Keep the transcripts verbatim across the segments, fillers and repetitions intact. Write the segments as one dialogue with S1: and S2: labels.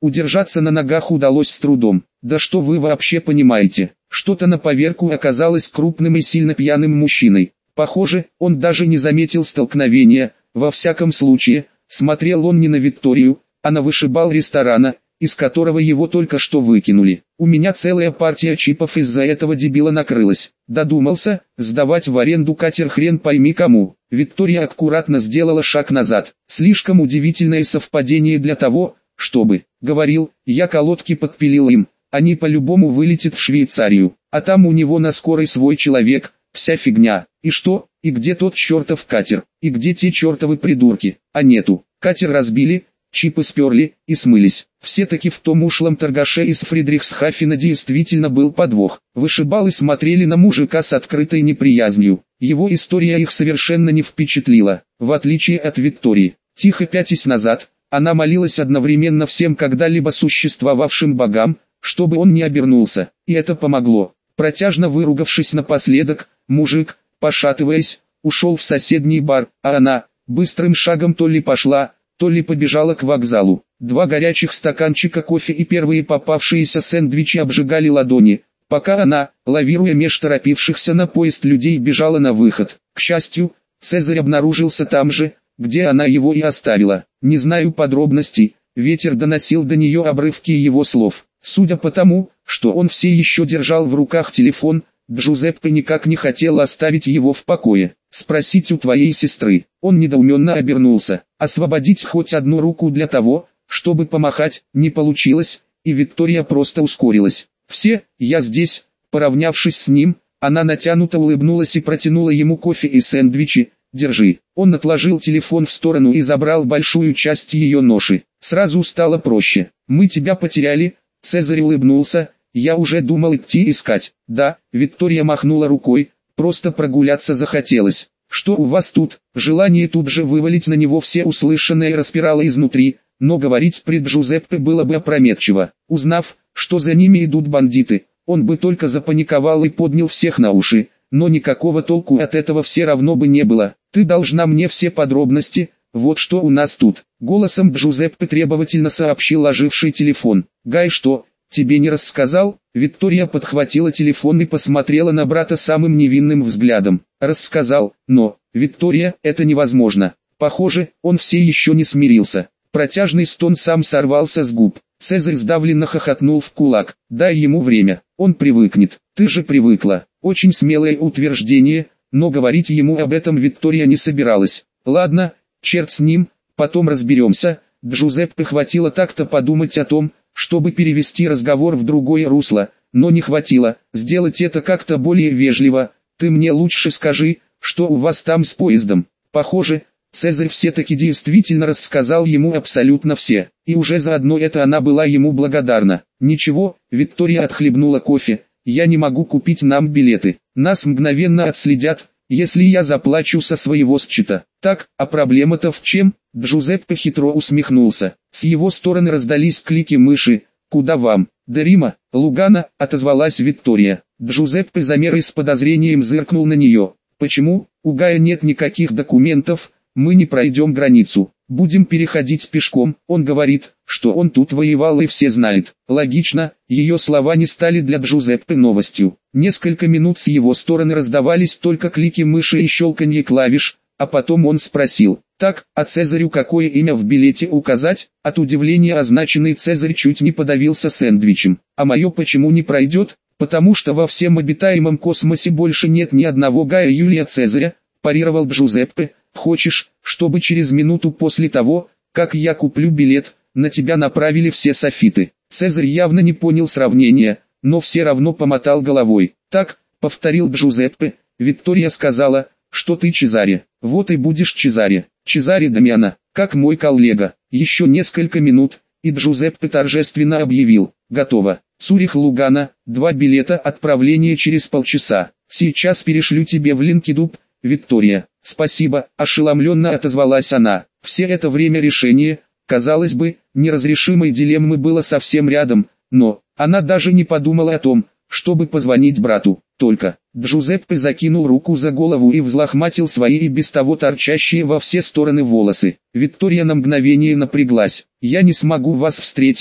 S1: Удержаться на ногах удалось с трудом. Да что вы вообще понимаете? Что-то на поверку оказалось крупным и сильно пьяным мужчиной. Похоже, он даже не заметил столкновения. Во всяком случае, смотрел он не на Викторию, а на вышибал ресторана, из которого его только что выкинули. У меня целая партия чипов из-за этого дебила накрылась. Додумался сдавать в аренду катер хрен пойми кому. Виктория аккуратно сделала шаг назад. Слишком удивительное совпадение для того, чтобы, говорил, я колодки подпилил им. Они по-любому вылетят в Швейцарию, а там у него на скорой свой человек, вся фигня. И что, и где тот чертов катер, и где те чертовы придурки, а нету. Катер разбили, чипы сперли и смылись. Все-таки в том ушлом торгаше из Фридрихсхафена действительно был подвох. Вышибалы смотрели на мужика с открытой неприязнью. Его история их совершенно не впечатлила, в отличие от Виктории. Тихо пятясь назад, она молилась одновременно всем когда-либо существовавшим богам, чтобы он не обернулся, и это помогло. Протяжно выругавшись напоследок, мужик, пошатываясь, ушел в соседний бар, а она, быстрым шагом то ли пошла, то ли побежала к вокзалу. Два горячих стаканчика кофе и первые попавшиеся сэндвичи обжигали ладони, пока она, лавируя меж торопившихся на поезд людей, бежала на выход. К счастью, Цезарь обнаружился там же, где она его и оставила. Не знаю подробностей, ветер доносил до нее обрывки его слов. Судя по тому, что он все еще держал в руках телефон, Джузеппе никак не хотел оставить его в покое. «Спросить у твоей сестры». Он недоуменно обернулся. Освободить хоть одну руку для того, чтобы помахать, не получилось, и Виктория просто ускорилась. «Все, я здесь». Поравнявшись с ним, она натянуто улыбнулась и протянула ему кофе и сэндвичи. «Держи». Он отложил телефон в сторону и забрал большую часть ее ноши. Сразу стало проще. «Мы тебя потеряли». Цезарь улыбнулся. «Я уже думал идти искать». «Да», Виктория махнула рукой, «просто прогуляться захотелось». «Что у вас тут?» Желание тут же вывалить на него все услышанное распирало изнутри, но говорить при Джузеппе было бы опрометчиво. Узнав, что за ними идут бандиты, он бы только запаниковал и поднял всех на уши, но никакого толку от этого все равно бы не было. «Ты должна мне все подробности, вот что у нас тут». Голосом Джузеппе требовательно сообщил оживший телефон. «Гай что, тебе не рассказал?» Виктория подхватила телефон и посмотрела на брата самым невинным взглядом. «Рассказал, но, Виктория, это невозможно». Похоже, он все еще не смирился. Протяжный стон сам сорвался с губ. Цезарь сдавленно хохотнул в кулак. «Дай ему время, он привыкнет». «Ты же привыкла». Очень смелое утверждение, но говорить ему об этом Виктория не собиралась. «Ладно, черт с ним, потом разберемся». Джузеппе хватило так-то подумать о том, чтобы перевести разговор в другое русло, но не хватило, сделать это как-то более вежливо. «Ты мне лучше скажи, что у вас там с поездом». Похоже, Цезарь все-таки действительно рассказал ему абсолютно все, и уже заодно это она была ему благодарна. «Ничего», Виктория отхлебнула кофе, «я не могу купить нам билеты, нас мгновенно отследят, если я заплачу со своего счета». «Так, а проблема-то в чем?» Джузеппе хитро усмехнулся. С его стороны раздались клики мыши. «Куда вам?» «До Рима, Лугана», отозвалась Виктория. Джузеппе замер и с подозрением зыркнул на нее. «Почему? У Гая нет никаких документов, мы не пройдем границу, будем переходить пешком. Он говорит, что он тут воевал и все знают». Логично, ее слова не стали для Джузеппе новостью. Несколько минут с его стороны раздавались только клики мыши и щелканье клавиш, а потом он спросил: «Так, а Цезарю какое имя в билете указать?» От удивления означенный Цезарь чуть не подавился сэндвичем. «А мое почему не пройдет?» «Потому что во всем обитаемом космосе больше нет ни одного Гая Юлия Цезаря», парировал Джузеппе. «Хочешь, чтобы через минуту после того, как я куплю билет, на тебя направили все софиты?» Цезарь явно не понял сравнения, но все равно помотал головой. «Так», повторил Джузеппе, «Виктория сказала, что ты Чезаре. Вот и будешь Чезаре. Чезаре Дамиана, как мой коллега». Еще несколько минут, и Джузеппе торжественно объявил: «Готово. Цюрих-Лугана, два билета, отправление через полчаса. Сейчас перешлю тебе в Линкедуб». «Виктория, спасибо», ошеломленно отозвалась она. Все это время решение, казалось бы, неразрешимой дилеммы было совсем рядом, но она даже не подумала о том, чтобы позвонить брату. Только Джузеппе закинул руку за голову и взлохматил свои и без того торчащие во все стороны волосы. Виктория на мгновение напряглась. «Я не смогу вас встретить»,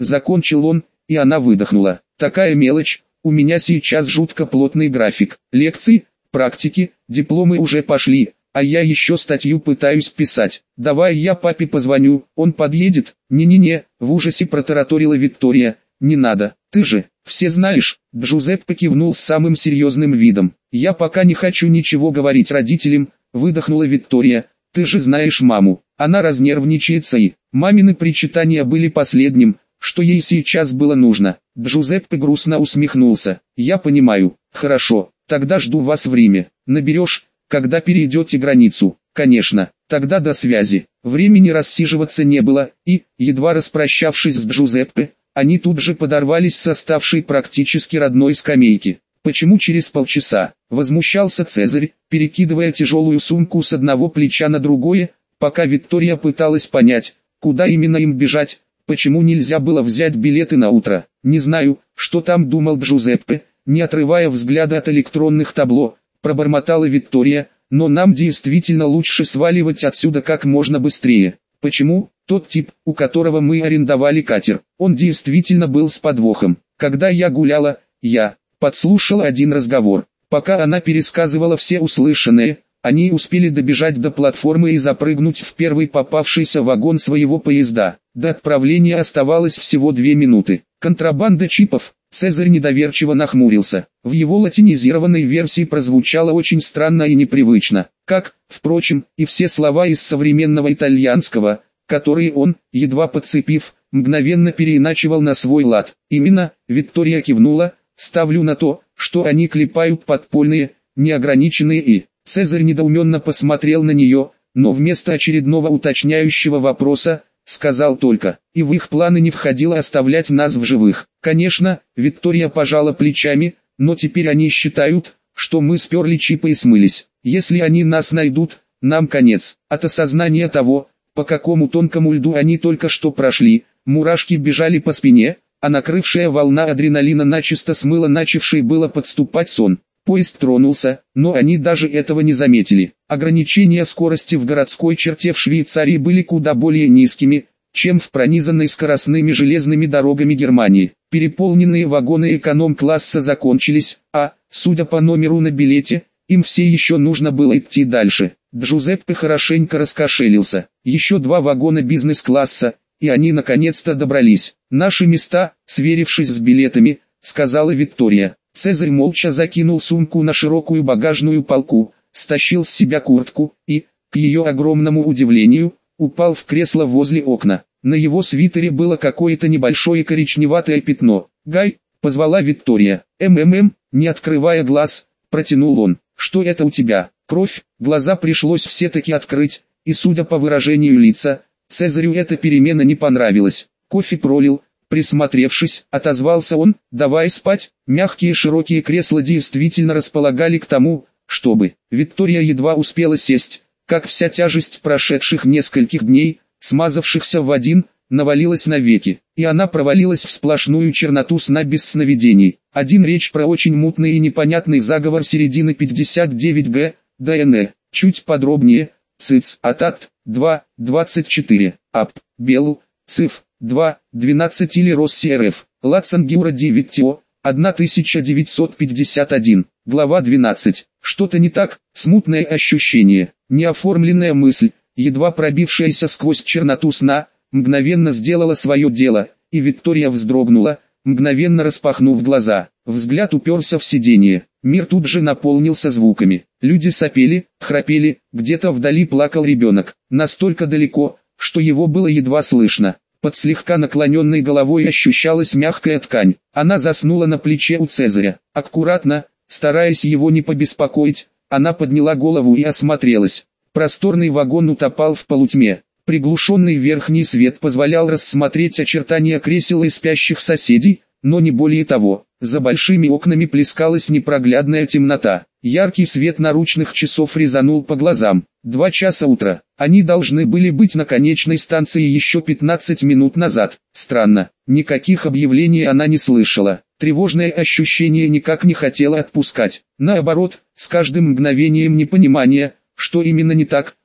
S1: закончил он, и она выдохнула. Такая мелочь, у меня сейчас жутко плотный график. Лекции, практики, дипломы уже пошли, а я еще статью пытаюсь писать. Давай я папе позвоню, он подъедет. Не-не-не, в ужасе протараторила Виктория. Не надо, ты же, все знаешь. Джузеппе кивнул с самым серьезным видом. Я пока не хочу ничего говорить родителям, выдохнула Виктория. Ты же знаешь маму, она разнервничается и... Мамины причитания были последним, что ей сейчас было нужно. Джузеппе грустно усмехнулся. Я понимаю, хорошо, тогда жду вас в Риме. Наберешь, когда перейдете границу. Конечно, тогда до связи. Времени рассиживаться не было, и, едва распрощавшись с Джузеппе, они тут же подорвались с оставшей практически родной скамейки. Почему через полчаса? Возмущался Цезарь, перекидывая тяжелую сумку с одного плеча на другое, пока Виктория пыталась понять, куда именно им бежать, почему нельзя было взять билеты на утро. Не знаю, что там думал Джузеппе, не отрывая взгляда от электронных табло, пробормотала Виктория, но нам действительно лучше сваливать отсюда как можно быстрее. Почему? Тот тип, у которого мы арендовали катер, он действительно был с подвохом. Когда я гуляла, я подслушала один разговор. Пока она пересказывала все услышанное, они успели добежать до платформы и запрыгнуть в первый попавшийся вагон своего поезда. До отправления оставалось всего две минуты. Контрабанда чипов. Цезарь недоверчиво нахмурился. В его латинизированной версии прозвучало очень странно и непривычно, как, впрочем, и все слова из современного итальянского, которые он, едва подцепив, мгновенно переиначивал на свой лад. Именно, Виктория кивнула, ставлю на то, что они клепают подпольные, неограниченные и... Цезарь недоуменно посмотрел на нее, но вместо очередного уточняющего вопроса, сказал только, и в их планы не входило оставлять нас в живых. Конечно, Виктория пожала плечами, но теперь они считают, что мы сперли чипы и смылись. Если они нас найдут, нам конец. От осознания того, по какому тонкому льду они только что прошли, мурашки бежали по спине, а накрывшая волна адреналина начисто смыла начавший было подступать сон. Поезд тронулся, но они даже этого не заметили. Ограничения скорости в городской черте в Швейцарии были куда более низкими, чем в пронизанной скоростными железными дорогами Германии. Переполненные вагоны эконом-класса закончились, а, судя по номеру на билете, им все еще нужно было идти дальше. Джузеппе хорошенько раскошелился. Еще два вагона бизнес-класса, и они наконец-то добрались. «Наши места», сверившись с билетами, сказала Виктория. Цезарь молча закинул сумку на широкую багажную полку, стащил с себя куртку и, к ее огромному удивлению, упал в кресло возле окна. На его свитере было какое-то небольшое коричневатое пятно. «Гай», — позвала Виктория. «МММ», не открывая глаз, протянул он. «Что это у тебя? Кровь?» Глаза пришлось все-таки открыть, и судя по выражению лица, Цезарю эта перемена не понравилась. Кофе пролил. Присмотревшись, отозвался он, давай спать. Мягкие широкие кресла действительно располагали к тому, чтобы... Виктория едва успела сесть, как вся тяжесть прошедших нескольких дней, смазавшихся в один, навалилась на веки, и она провалилась в сплошную черноту сна без сновидений. Один речь про очень мутный и непонятный заговор середины пятьдесят девять гэ, ДН, чуть подробнее, ЦИЦ, Атат, два, двадцать четыре, АП, Белу, ЦИФ, два, двенадцать или Росси РФ, Лацангиура Дивиттио, тысяча девятьсот пятьдесят один, глава двенадцать. Что-то не так, смутное ощущение, неоформленная мысль, едва пробившаяся сквозь черноту сна, мгновенно сделала свое дело, и Виктория вздрогнула, мгновенно распахнув глаза. Взгляд уперся в сиденье, мир тут же наполнился звуками. Люди сопели, храпели, где-то вдали плакал ребенок, настолько далеко, что его было едва слышно. Под слегка наклоненной головой ощущалась мягкая ткань. Она заснула на плече у Цезаря. Аккуратно, стараясь его не побеспокоить, она подняла голову и осмотрелась. Просторный вагон утопал в полутьме. Приглушенный верхний свет позволял рассмотреть очертания кресел и спящих соседей, но не более того. За большими окнами плескалась непроглядная темнота. Яркий свет наручных часов резанул по глазам. Два часа утра. Они должны были быть на конечной станции еще пятнадцать минут назад. Странно, никаких объявлений она не слышала. Тревожное ощущение никак не хотело отпускать. Наоборот, с каждым мгновением непонимания, что именно не так,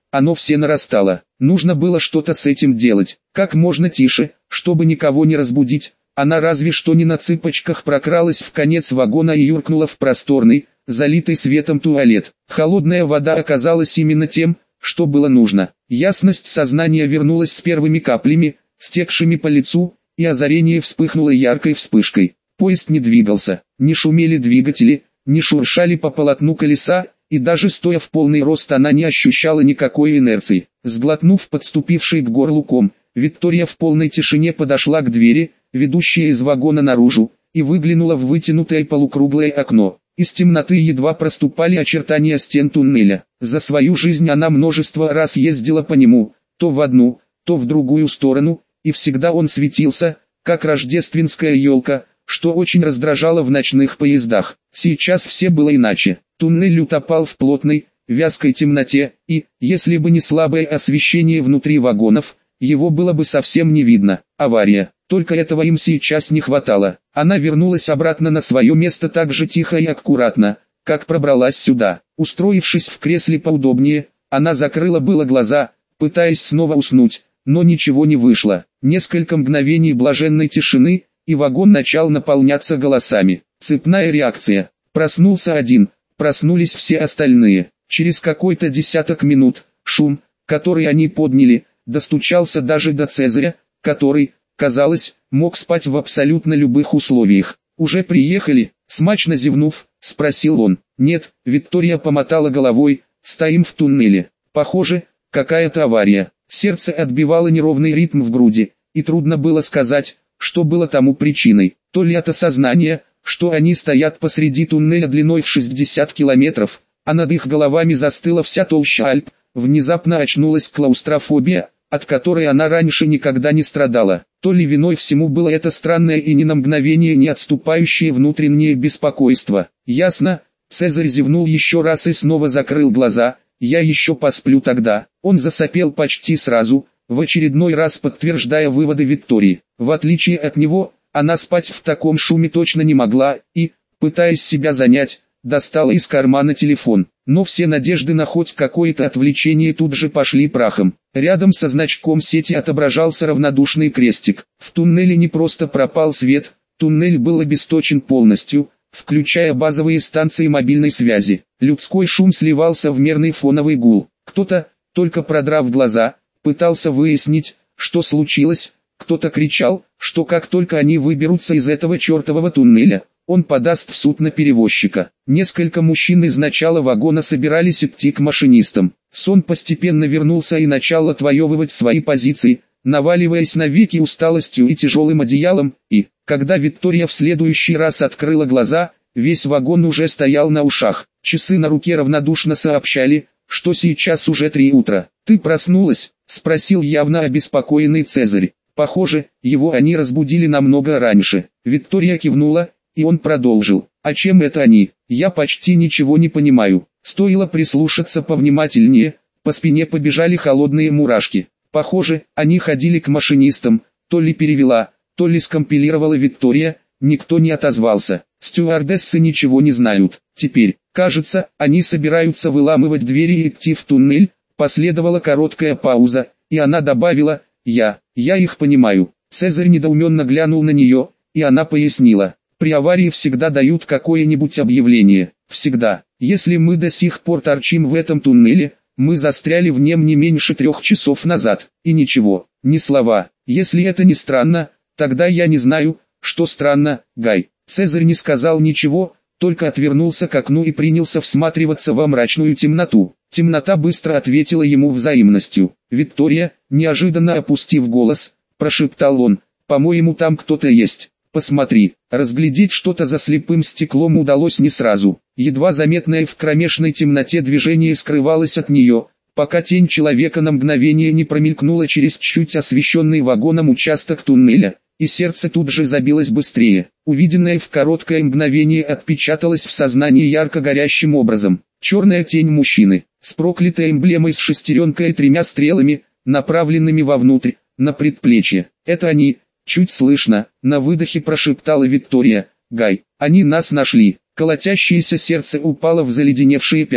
S1: оно все нарастало. Нужно было что-то с этим делать. Как можно тише, чтобы никого не разбудить. Она разве что не на цыпочках прокралась в конец вагона и юркнула в просторный, залитый светом туалет. Холодная вода оказалась именно тем, что было нужно. Ясность сознания вернулась с первыми каплями, стекшими по лицу, и озарение вспыхнуло яркой вспышкой. Поезд не двигался, не шумели двигатели, не шуршали по полотну колеса, и даже стоя в полный рост она не ощущала никакой инерции. Сглотнув подступивший к горлу ком, Виктория в полной тишине подошла к двери, ведущей из вагона наружу, и выглянула в вытянутое полукруглое окно. Из темноты едва проступали очертания стен туннеля. За свою жизнь она множество раз ездила по нему, то в одну, то в другую сторону, и всегда он светился, как рождественская елка, что очень раздражало в ночных поездах. Сейчас все было иначе. Туннель утопал в плотной, вязкой темноте, и, если бы не слабое освещение внутри вагонов, его было бы совсем не видно. Авария. Только этого им сейчас не хватало. Она вернулась обратно на свое место так же тихо и аккуратно, как пробралась сюда. Устроившись в кресле поудобнее, она закрыла было глаза, пытаясь снова уснуть, но ничего не вышло. Несколько мгновений блаженной тишины, и вагон начал наполняться голосами. Цепная реакция. Проснулся один, проснулись все остальные. Через какой-то десяток минут, шум, который они подняли, достучался даже до Цезаря, который, казалось, мог спать в абсолютно любых условиях. «Уже приехали?» — смачно зевнув, спросил он. «Нет», — Виктория помотала головой, — «стоим в туннеле. Похоже, какая-то авария». Сердце отбивало неровный ритм в груди, и трудно было сказать, что было тому причиной. То ли это сознание, что они стоят посреди туннеля длиной в шестьдесят километров, а над их головами застыла вся толща Альп, внезапно очнулась клаустрофобия, от которой она раньше никогда не страдала. То ли виной всему было это странное и ни на мгновение не отступающее внутреннее беспокойство. Ясно, Цезарь зевнул еще раз и снова закрыл глаза. «Я еще посплю тогда». Он засопел почти сразу, в очередной раз подтверждая выводы Виктории. В отличие от него, она спать в таком шуме точно не могла, и, пытаясь себя занять, достала из кармана телефон. Но все надежды на хоть какое-то отвлечение тут же пошли прахом. Рядом со значком сети отображался равнодушный крестик. В туннеле не просто пропал свет, туннель был обесточен полностью, включая базовые станции мобильной связи. Людской шум сливался в мерный фоновый гул. Кто-то, только продрав глаза, пытался выяснить, что случилось. Кто-то кричал, что как только они выберутся из этого чертового туннеля, он подаст в суд на перевозчика. Несколько мужчин из начала вагона собирались идти к машинистам. Сон постепенно вернулся и начал отвоевывать свои позиции, наваливаясь на веки усталостью и тяжелым одеялом, и, когда Виктория в следующий раз открыла глаза, весь вагон уже стоял на ушах. Часы на руке равнодушно сообщали, что сейчас уже три утра. «Ты проснулась?» — спросил явно обеспокоенный Цезарь. Похоже, его они разбудили намного раньше. Виктория кивнула, и он продолжил. «А чем это они? Я почти ничего не понимаю». Стоило прислушаться повнимательнее, по спине побежали холодные мурашки. Похоже, они ходили к машинистам, то ли перевела, то ли скомпилировала Виктория, никто не отозвался. Стюардессы ничего не знают. Теперь, кажется, они собираются выламывать двери и идти в туннель. Последовала короткая пауза, и она добавила: «Я, я их понимаю». Цезарь недоуменно глянул на нее, и она пояснила: «При аварии всегда дают какое-нибудь объявление. Всегда. Если мы до сих пор торчим в этом туннеле, мы застряли в нем не меньше трех часов назад. И ничего, ни слова. Если это не странно, тогда я не знаю, что странно, Гай». Цезарь не сказал ничего, только отвернулся к окну и принялся всматриваться во мрачную темноту. Темнота быстро ответила ему взаимностью. «Виктория», неожиданно опустив голос, прошептал он, «по-моему, там кто-то есть. Посмотри». Разглядеть что-то за слепым стеклом удалось не сразу. Едва заметное в кромешной темноте движение скрывалось от нее, пока тень человека на мгновение не промелькнула через чуть освещенный вагоном участок туннеля, и сердце тут же забилось быстрее. Увиденное в короткое мгновение отпечаталось в сознании ярко горящим образом. Черная тень мужчины, с проклятой эмблемой с шестеренкой и тремя стрелами, направленными вовнутрь, на предплечье. «Это они», чуть слышно, на выдохе прошептала Виктория. «Гай, они нас нашли». Колотящееся сердце упало в заледеневшие пятки.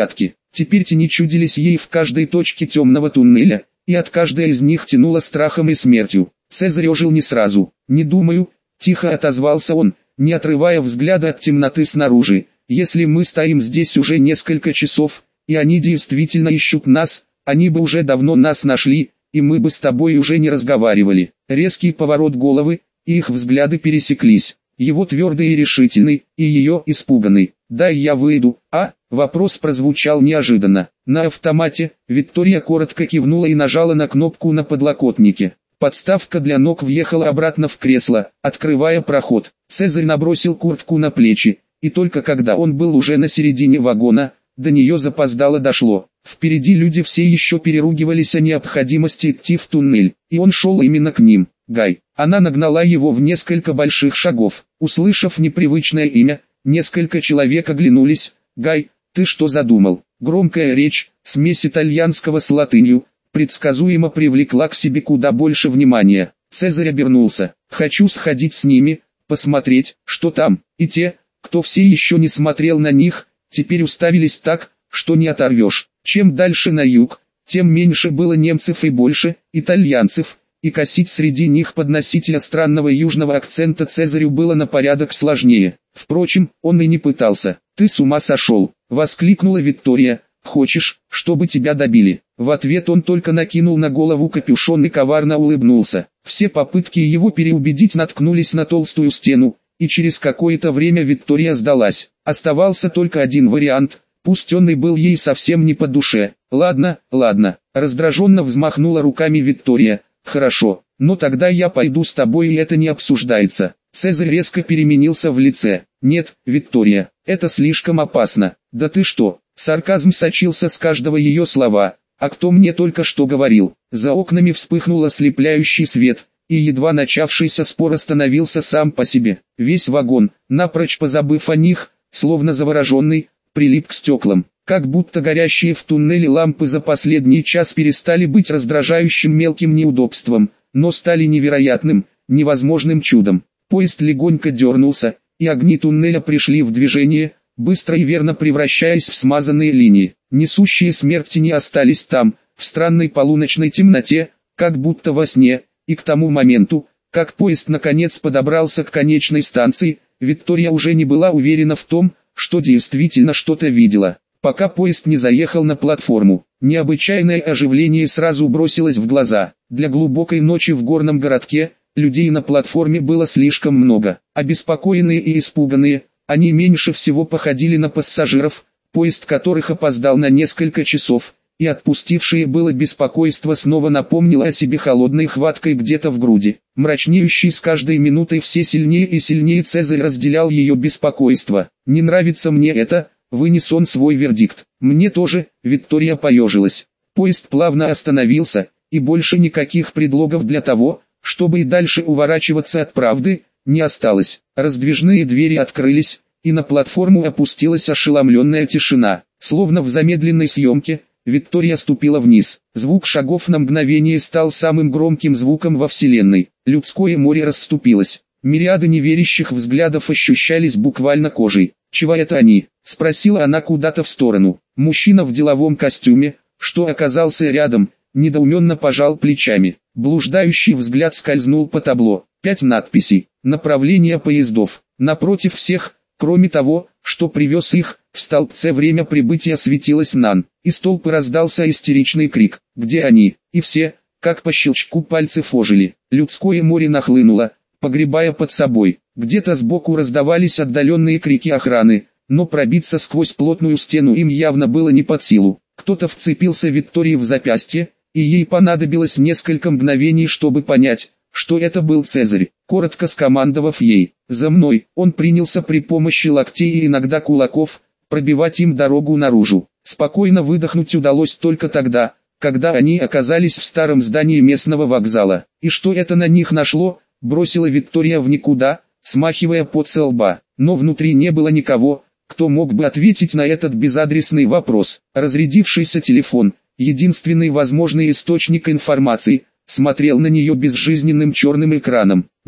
S1: Теперь тени чудились ей в каждой точке темного туннеля, и от каждой из них тянуло страхом и смертью. Цезарь ожил не сразу. «Не думаю», — тихо отозвался он, не отрывая взгляда от темноты снаружи. «Если мы стоим здесь уже несколько часов, и они действительно ищут нас, они бы уже давно нас нашли, и мы бы с тобой уже не разговаривали». Резкий поворот головы, и их взгляды пересеклись. Его твердый и решительный, и ее испуганный. «Дай я выйду, а?» Вопрос прозвучал неожиданно. На автомате Виктория коротко кивнула и нажала на кнопку на подлокотнике. Подставка для ног въехала обратно в кресло, открывая проход. Цезарь набросил куртку на плечи, и только когда он был уже на середине вагона, до нее запоздало дошло. Впереди люди все еще переругивались о необходимости идти в туннель, и он шел именно к ним. «Гай». Она нагнала его в несколько больших шагов. Услышав непривычное имя, несколько человек оглянулись. «Гай, ты что задумал?» Громкая речь, смесь итальянского с латынью, предсказуемо привлекла к себе куда больше внимания. Цезарь обернулся. «Хочу сходить с ними, посмотреть, что там». И те, кто все еще не смотрел на них, теперь уставились так, что не оторвешь. Чем дальше на юг, тем меньше было немцев и больше итальянцев, и косить среди них под носителя странного южного акцента Цезарю было на порядок сложнее. Впрочем, он и не пытался. «Ты с ума сошел!» — воскликнула Виктория. «Хочешь, чтобы тебя добили?» В ответ он только накинул на голову капюшон и коварно улыбнулся. Все попытки его переубедить наткнулись на толстую стену, и через какое-то время Виктория сдалась. Оставался только один вариант, пусть он и был ей совсем не по душе. «Ладно, ладно», — раздраженно взмахнула руками Виктория. «Хорошо, но тогда я пойду с тобой, и это не обсуждается». Цезарь резко переменился в лице. «Нет, Виктория, это слишком опасно». «Да ты что?» Сарказм сочился с каждого ее слова. «А кто мне только что говорил?» За окнами вспыхнул ослепляющий свет, и едва начавшийся спор остановился сам по себе. Весь вагон, напрочь позабыв о них, словно завороженный, прилип к стеклам. Как будто горящие в туннеле лампы за последний час перестали быть раздражающим мелким неудобством, но стали невероятным, невозможным чудом. Поезд легонько дернулся, и огни туннеля пришли в движение, быстро и верно превращаясь в смазанные линии. Несущие смерть не остались там, в странной полуночной темноте, как будто во сне, и к тому моменту, как поезд наконец подобрался к конечной станции, Виктория уже не была уверена в том, что действительно что-то видела. Пока поезд не заехал на платформу, необычайное оживление сразу бросилось в глаза. Для глубокой ночи в горном городке, людей на платформе было слишком много. Обеспокоенные и испуганные, они меньше всего походили на пассажиров, поезд которых опоздал на несколько часов, и отпустившее было беспокойство снова напомнило о себе холодной хваткой где-то в груди. Мрачнеющий с каждой минутой все сильнее и сильнее Цезарь разделял ее беспокойство. «Не нравится мне это», — вынес он свой вердикт. «Мне тоже», — Виктория поежилась. Поезд плавно остановился, и больше никаких предлогов для того, чтобы и дальше уворачиваться от правды, не осталось. Раздвижные двери открылись, и на платформу опустилась ошеломленная тишина. Словно в замедленной съемке, Виктория ступила вниз. Звук шагов на мгновение стал самым громким звуком во вселенной. Людское море расступилось. Мириады неверящих взглядов ощущались буквально кожей. «Чего это они?» — спросила она куда-то в сторону. Мужчина в деловом костюме, что оказался рядом, недоуменно пожал плечами. Блуждающий взгляд скользнул по табло. Пять надписей. Направление поездов. Напротив всех, кроме того, что привез их, в столбце время прибытия светилось НАН. Из толпы раздался истеричный крик. «Где они?» И все, как по щелчку пальцев ожили. Людское море нахлынуло, погребая под собой. Где-то сбоку раздавались отдаленные крики охраны, но пробиться сквозь плотную стену им явно было не под силу. Кто-то вцепился Виктории в запястье, и ей понадобилось несколько мгновений, чтобы понять, что это был Цезарь. Коротко скомандовав ей «За мной», он принялся при помощи локтей и иногда кулаков пробивать им дорогу наружу. Спокойно выдохнуть удалось только тогда, когда они оказались в старом здании местного вокзала. И что это на них нашло, бросила Виктория в никуда, смахивая пот со лба. Но внутри не было никого, кто мог бы ответить на этот безадресный вопрос. Разрядившийся телефон, единственный возможный источник информации, смотрел на нее безжизненным черным экраном.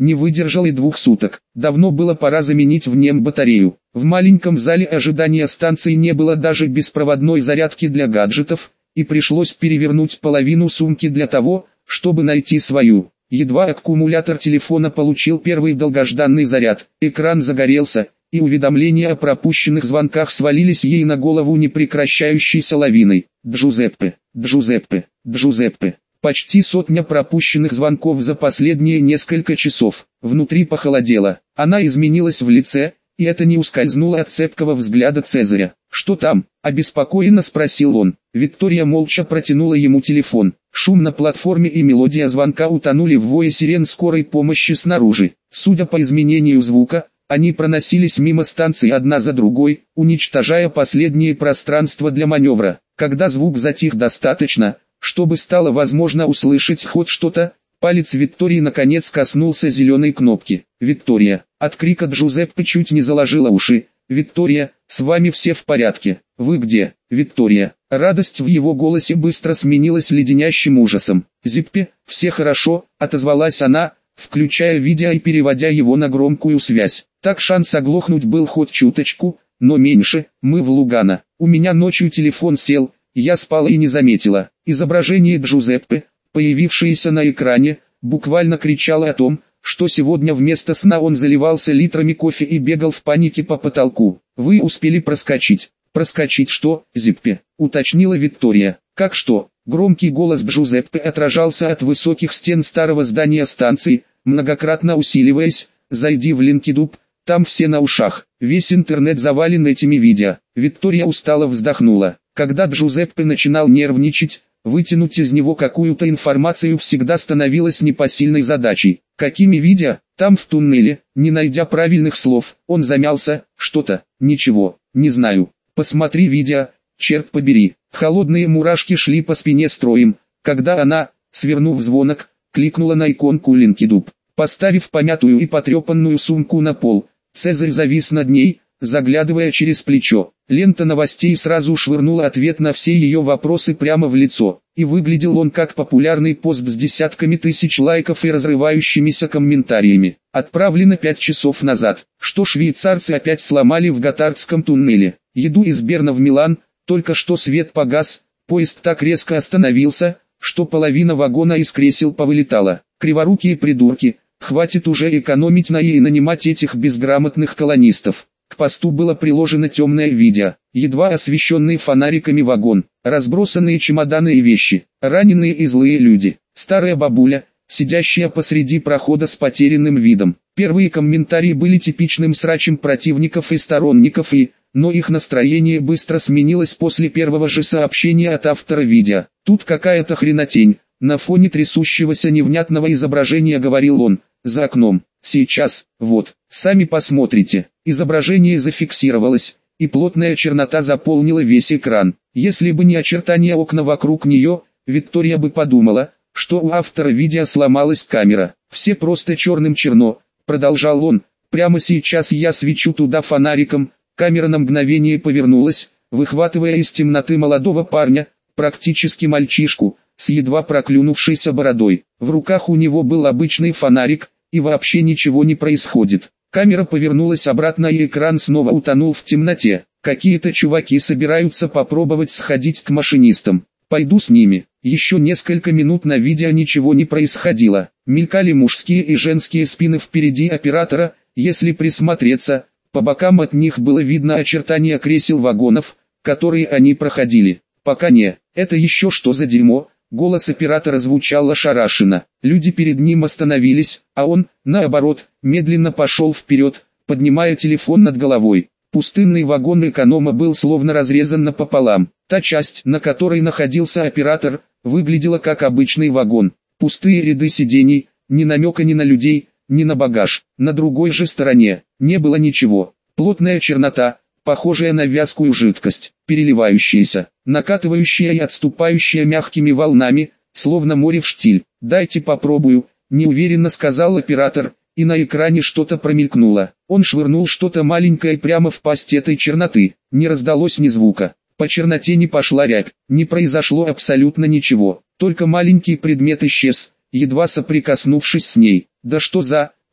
S1: не выдержал и двух суток. Давно было пора заменить в нем батарею. В маленьком зале ожидания станции не было даже беспроводной зарядки для гаджетов, и пришлось перевернуть половину сумки для того, чтобы найти свою. Едва аккумулятор телефона получил первый долгожданный заряд, экран загорелся, и уведомления о пропущенных звонках свалились ей на голову непрекращающейся лавиной. Джузеппе, Джузеппе, Джузеппе. Почти сотня пропущенных звонков за последние несколько часов. Внутри похолодело. Она изменилась в лице, и это не ускользнуло от цепкого взгляда Цезаря. «Что там?» – обеспокоенно спросил он. Виктория молча протянула ему телефон. Шум на платформе и мелодия звонка утонули в вое сирен скорой помощи снаружи. Судя по изменению звука, они проносились мимо станции одна за другой, уничтожая последние пространства для маневра. Когда звук затих достаточно, чтобы стало возможно услышать хоть что-то, палец Виктории наконец коснулся зеленой кнопки. «Виктория!» От крика Джузеппе чуть не заложила уши. «Виктория, с вами все в порядке. Вы где, Виктория?» Радость в его голосе быстро сменилась леденящим ужасом. «Зиппе, все хорошо», — отозвалась она, включая видео и переводя его на громкую связь. Так шанс оглохнуть был хоть чуточку, но меньше. «Мы в Лугано. У меня ночью телефон сел, я спала и не заметила». Изображение Джузеппе, появившееся на экране, буквально кричало о том, что сегодня вместо сна он заливался литрами кофе и бегал в панике по потолку. «Вы успели проскочить». «Проскочить что, Зиппе?» — уточнила Виктория. «Как что?» Громкий голос Джузеппе отражался от высоких стен старого здания станции, многократно усиливаясь. «Зайди в LinkedIn, там все на ушах. Весь интернет завален этими видео». Виктория устало вздохнула. Когда Джузеппе начинал нервничать, вытянуть из него какую-то информацию всегда становилось непосильной задачей. «Какими видео?» «Там в туннеле». Не найдя правильных слов, он замялся. «Что-то, ничего, не знаю. Посмотри видео, черт побери». Холодные мурашки шли по спине строем, когда она, свернув звонок, кликнула на иконку LinkedIn. Поставив помятую и потрепанную сумку на пол, Цезарь завис над ней, заглядывая через плечо. Лента новостей сразу швырнула ответ на все ее вопросы прямо в лицо, и выглядел он как популярный пост с десятками тысяч лайков и разрывающимися комментариями. Отправлено пять часов назад, что швейцарцы опять сломали в Готардском туннеле. Еду из Берна в Милан, только что свет погас, поезд так резко остановился, что половина вагона из кресел повылетала. Криворукие придурки, хватит уже экономить на ей и нанимать этих безграмотных колонистов. К посту было приложено темное видео, едва освещенный фонариками вагон, разбросанные чемоданы и вещи, раненые и злые люди, старая бабуля, сидящая посреди прохода с потерянным видом. Первые комментарии были типичным срачем противников и сторонников и, но их настроение быстро сменилось после первого же сообщения от автора видео. «Тут какая-то хренотень», на фоне трясущегося невнятного изображения говорил он, за окном. «Сейчас, вот, сами посмотрите». Изображение зафиксировалось, и плотная чернота заполнила весь экран. Если бы не очертания окна вокруг нее, Виктория бы подумала, что у автора видео сломалась камера. «Все просто черным черно», продолжал он, «прямо сейчас я свечу туда фонариком». Камера на мгновение повернулась, выхватывая из темноты молодого парня, практически мальчишку, с едва проклюнувшейся бородой. В руках у него был обычный фонарик, и вообще ничего не происходит. Камера повернулась обратно и экран снова утонул в темноте. Какие-то чуваки собираются попробовать сходить к машинистам. Пойду с ними. Еще несколько минут на видео ничего не происходило. Мелькали мужские и женские спины впереди оператора, если присмотреться, по бокам от них было видно очертания кресел вагонов, которые они проходили. Пока не, это еще что за дерьмо? Голос оператора звучал ошарашенно. Люди перед ним остановились, а он, наоборот, медленно пошел вперед, поднимая телефон над головой. Пустынный вагон эконома был словно разрезан напополам. Та часть, на которой находился оператор, выглядела как обычный вагон. Пустые ряды сидений, ни намека ни на людей, ни на багаж. На другой же стороне не было ничего. Плотная чернота, похожая на вязкую жидкость, переливающаяся, накатывающая и отступающая мягкими волнами, словно море в штиль. «Дайте попробую», — неуверенно сказал оператор, и на экране что-то промелькнуло. Он швырнул что-то маленькое прямо в пасть этой черноты. Не раздалось ни звука. По черноте не пошла рябь, не произошло абсолютно ничего. Только маленький предмет исчез, едва соприкоснувшись с ней. «Да что за...» —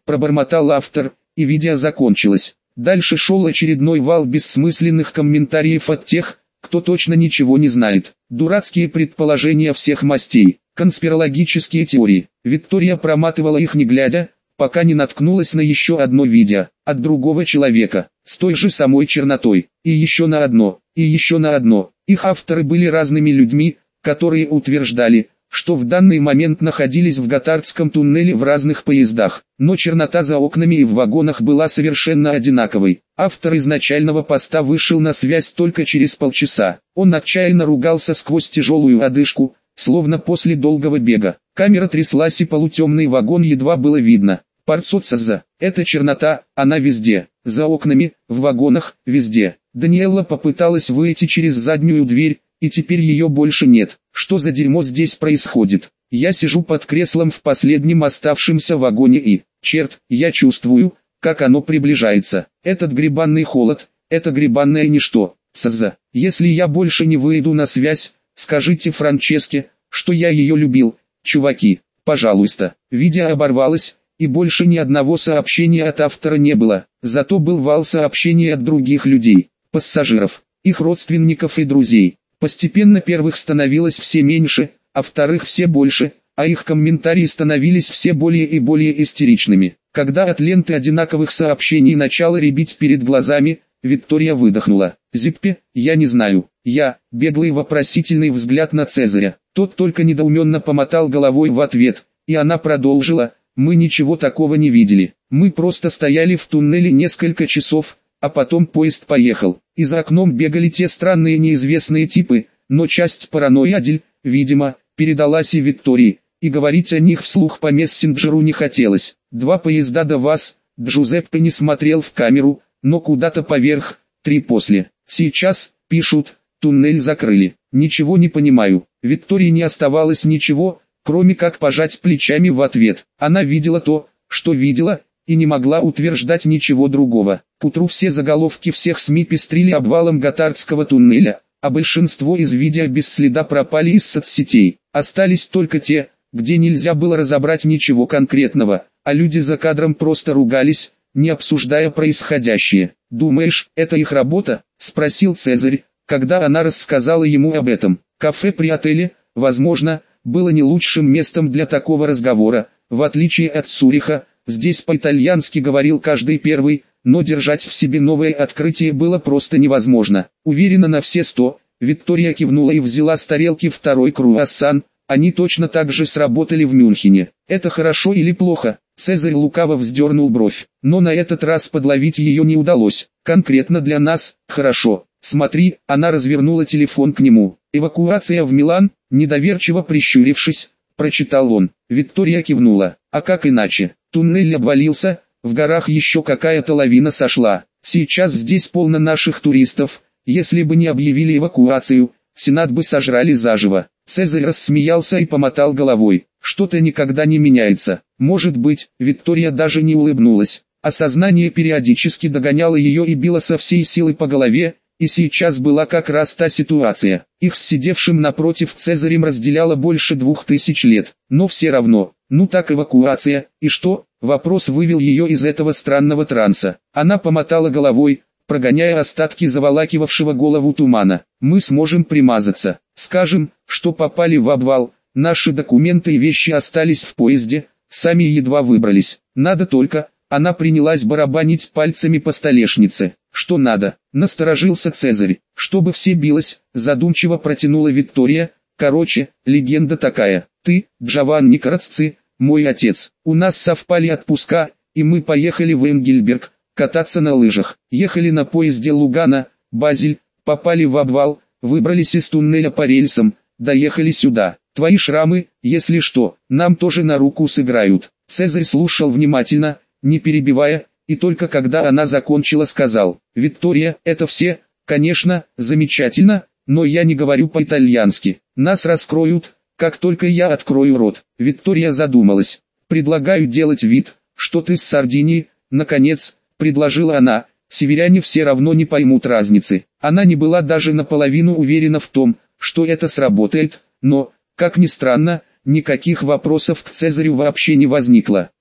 S1: пробормотал автор, и видео закончилось. Дальше шел очередной вал бессмысленных комментариев от тех, кто точно ничего не знает. Дурацкие предположения всех мастей, конспирологические теории. Виктория проматывала их не глядя, пока не наткнулась на еще одно видео, от другого человека, с той же самой чернотой, и еще на одно, и еще на одно. Их авторы были разными людьми, которые утверждали, что в данный момент находились в Готардском туннеле в разных поездах, но чернота за окнами и в вагонах была совершенно одинаковой. Автор изначального поста вышел на связь только через полчаса. Он отчаянно ругался сквозь тяжелую одышку, словно после долгого бега. Камера тряслась и полутемный вагон едва было видно. Парцоцза, это чернота, она везде, за окнами, в вагонах, везде. Даниэлла попыталась выйти через заднюю дверь, и теперь ее больше нет. Что за дерьмо здесь происходит? Я сижу под креслом в последнем оставшемся вагоне и, черт, я чувствую, как оно приближается. Этот гребанный холод, это гребанное ничто. Цза, если я больше не выйду на связь, скажите Франческе, что я ее любил, чуваки, пожалуйста. Видео оборвалось, и больше ни одного сообщения от автора не было. Зато был вал сообщений от других людей, пассажиров, их родственников и друзей. Постепенно первых становилось все меньше, а вторых все больше, а их комментарии становились все более и более истеричными. Когда от ленты одинаковых сообщений начало рябить перед глазами, Виктория выдохнула. «Зиппе, я не знаю». Я, беглый вопросительный взгляд на Цезаря. Тот только недоуменно помотал головой в ответ, и она продолжила: «Мы ничего такого не видели. Мы просто стояли в туннеле несколько часов, а потом поезд поехал. И за окном бегали те странные неизвестные типы, но часть параноидель, видимо, передалась и Виктории, и говорить о них вслух по мессенджеру не хотелось. Два поезда до вас». Джузеппе не смотрел в камеру, но куда-то поверх, три после. Сейчас, пишут, туннель закрыли. Ничего не понимаю. Виктории не оставалось ничего, кроме как пожать плечами в ответ. Она видела то, что видела, и не могла утверждать ничего другого. К утру все заголовки всех СМИ пестрили обвалом Готардского туннеля, а большинство из видео без следа пропали из соцсетей. Остались только те, где нельзя было разобрать ничего конкретного, а люди за кадром просто ругались, не обсуждая происходящее. «Думаешь, это их работа?» – спросил Цезарь, когда она рассказала ему об этом. Кафе при отеле, возможно, было не лучшим местом для такого разговора. В отличие от Цюриха, здесь по-итальянски говорил каждый первый, но держать в себе новое открытие было просто невозможно. Уверена на все сто, Виктория кивнула и взяла с тарелки второй круассан. Они точно так же сработали в Мюнхене. Это хорошо или плохо? Цезарь лукаво вздернул бровь, но на этот раз подловить ее не удалось. Конкретно для нас, хорошо. Смотри, она развернула телефон к нему. Эвакуация в Милан, недоверчиво прищурившись, прочитал он. Виктория кивнула. А как иначе? Туннель обвалился, в горах еще какая-то лавина сошла. Сейчас здесь полно наших туристов. Если бы не объявили эвакуацию, Сенат бы сожрали заживо. Цезарь рассмеялся и помотал головой. Что-то никогда не меняется. Может быть, Виктория даже не улыбнулась. Осознание периодически догоняло ее и било со всей силы по голове, и сейчас была как раз та ситуация. Их с сидевшим напротив Цезарем разделяло больше двух тысяч лет. Но все равно, ну так эвакуация, и что? Вопрос вывел ее из этого странного транса. Она помотала головой, прогоняя остатки заволакивавшего голову тумана. Мы сможем примазаться. Скажем, что попали в обвал, наши документы и вещи остались в поезде, сами едва выбрались. Надо только... Она принялась барабанить пальцами по столешнице. Что надо? Насторожился Цезарь. Чтобы все билось, задумчиво протянула Виктория. Короче, легенда такая. Ты, Джованни Карацци, мой отец. У нас совпали отпуска, и мы поехали в Энгельберг, кататься на лыжах. Ехали на поезде Лугана, Базель, попали в обвал, выбрались из туннеля по рельсам, доехали сюда. Твои шрамы, если что, нам тоже на руку сыграют. Цезарь слушал внимательно, не перебивая, и только когда она закончила, сказал: «Виктория, это все, конечно, замечательно, но я не говорю по-итальянски. Нас раскроют, как только я открою рот». Виктория задумалась. «Предлагаю делать вид, что ты с Сардинии», наконец, предложила она. Северяне все равно не поймут разницы. Она не была даже наполовину уверена в том, что это сработает, но, как ни странно, никаких вопросов к Цезарю вообще не возникло.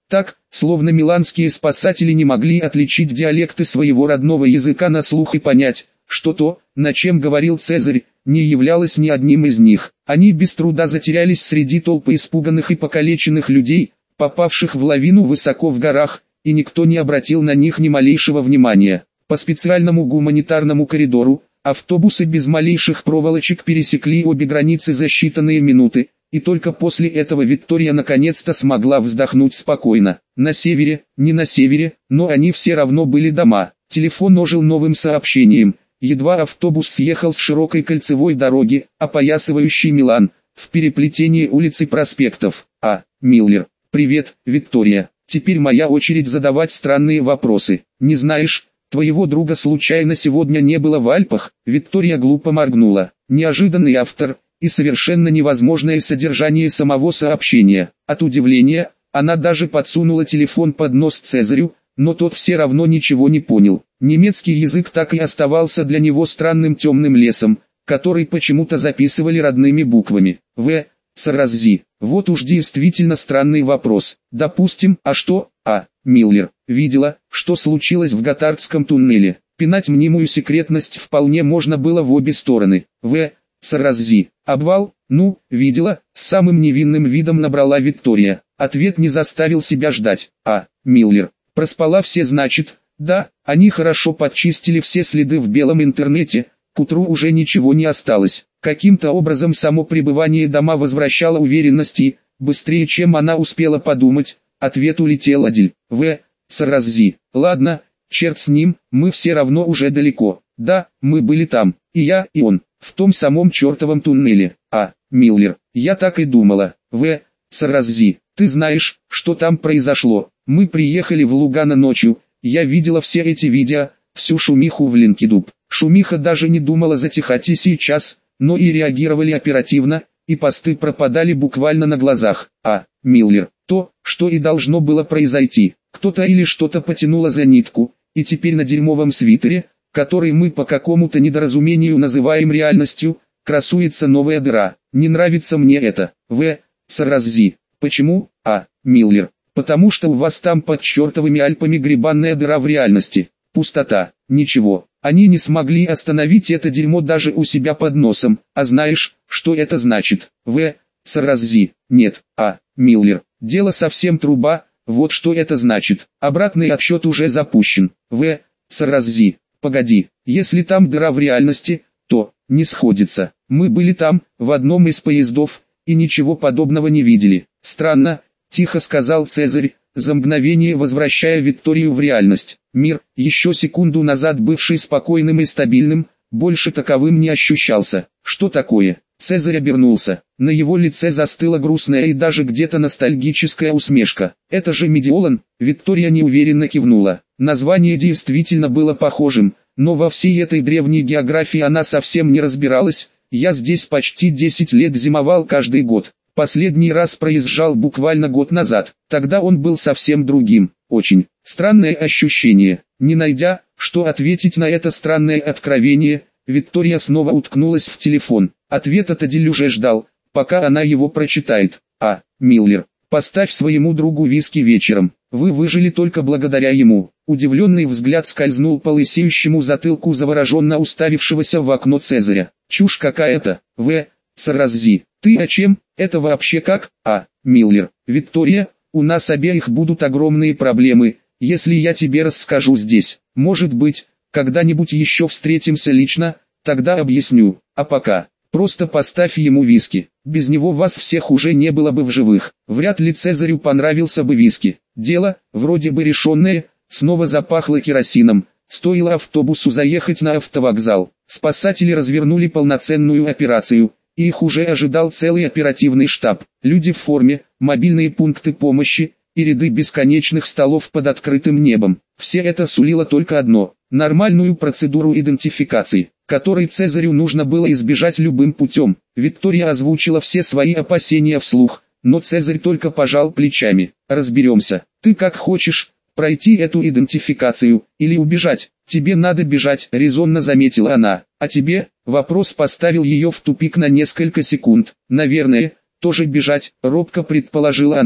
S1: Так, словно миланские спасатели не могли отличить диалекты своего родного языка на слух и понять, что то, на чем говорил Цезарь, не являлось ни одним из них. Они без труда затерялись среди толпы испуганных и покалеченных людей, попавших в лавину высоко в горах, и никто не обратил на них ни малейшего внимания. По специальному гуманитарному коридору, автобусы без малейших проволочек пересекли обе границы за считанные минуты, и только после этого Виктория наконец-то смогла вздохнуть спокойно. На севере, не на севере, но они все равно были дома. Телефон ожил новым сообщением. Едва автобус съехал с широкой кольцевой дороги, опоясывающей Милан, в переплетении улиц и проспектов. А. Миллер. «Привет, Виктория. Теперь моя очередь задавать странные вопросы. Не знаешь, твоего друга случайно сегодня не было в Альпах?» Виктория глупо моргнула. Неожиданный автор и совершенно невозможное содержание самого сообщения. От удивления, она даже подсунула телефон под нос Цезарю, но тот все равно ничего не понял. Немецкий язык так и оставался для него странным темным лесом, который почему-то записывали родными буквами. В. Цараззи. Вот уж действительно странный вопрос. Допустим, а что? А. Миллер. Видела, что случилось в Готардском туннеле. Пинать мнимую секретность вполне можно было в обе стороны. В. Цараззи. Обвал? Ну, видела, с самым невинным видом набрала Виктория. Ответ не заставил себя ждать. А. Миллер. Проспала все, значит? Да, они хорошо подчистили все следы в белом интернете, к утру уже ничего не осталось. Каким-то образом само пребывание дома возвращало уверенность и, быстрее чем она успела подумать, ответ улетел Адель. В. Цараззи. Ладно, черт с ним, мы все равно уже далеко. Да, мы были там, и я, и он, в том самом чертовом туннеле. А. Миллер. Я так и думала. В. Цараззи. Ты знаешь, что там произошло? Мы приехали в Лугано ночью, я видела все эти видео, всю шумиху в Линкедуб. Шумиха даже не думала затихать и сейчас, но и реагировали оперативно, и посты пропадали буквально на глазах. А. Миллер. То, что и должно было произойти. Кто-то или что-то потянуло за нитку, и теперь на дерьмовом свитере, который мы по какому-то недоразумению называем реальностью, красуется новая дыра. Не нравится мне это. В. Цараззи. Почему? А. Миллер. Потому что у вас там под чертовыми Альпами гребанная дыра в реальности. Пустота. Ничего. Они не смогли остановить это дерьмо даже у себя под носом. А знаешь, что это значит? В. Цараззи. Нет. А. Миллер. Дело совсем труба. Вот что это значит. Обратный отсчет уже запущен. В. Цараззи. Погоди. Если там дыра в реальности, то не сходится. Мы были там, в одном из поездов, и ничего подобного не видели. Странно. Тихо сказал Цезарь, за мгновение возвращая Викторию в реальность. Мир, еще секунду назад бывший спокойным и стабильным, больше таковым не ощущался. Что такое? Цезарь обернулся. На его лице застыла грустная и даже где-то ностальгическая усмешка. Это же Медиолан? Виктория неуверенно кивнула. Название действительно было похожим, но во всей этой древней географии она совсем не разбиралась. Я здесь почти десять лет зимовал каждый год. Последний раз проезжал буквально год назад, тогда он был совсем другим, очень странное ощущение. Не найдя, что ответить на это странное откровение, Виктория снова уткнулась в телефон. Ответ от Адель уже ждал, пока она его прочитает. А. Миллер. Поставь своему другу виски вечером, вы выжили только благодаря ему. Удивленный взгляд скользнул по лысеющему затылку завороженно уставившегося в окно Цезаря. Чушь какая-то. В. Цараззи. Ты о чем? Это вообще как? А. Миллер. Виктория, у нас обеих будут огромные проблемы, если я тебе расскажу здесь. Может быть, когда-нибудь еще встретимся лично, тогда объясню. А пока, просто поставь ему виски. Без него вас всех уже не было бы в живых. Вряд ли Цезарю понравился бы виски. Дело, вроде бы решенное, снова запахло керосином. Стоило автобусу заехать на автовокзал. Спасатели развернули полноценную операцию. Их уже ожидал целый оперативный штаб, люди в форме, мобильные пункты помощи и ряды бесконечных столов под открытым небом. Все это сулило только одно – нормальную процедуру идентификации, которой Цезарю нужно было избежать любым путем. Виктория озвучила все свои опасения вслух, но Цезарь только пожал плечами. «Разберемся. Ты как хочешь, пройти эту идентификацию или убежать. Тебе надо бежать», – резонно заметила она. «А тебе?» – вопрос поставил ее в тупик на несколько секунд. «Наверное, тоже бежать», – робко предположила она.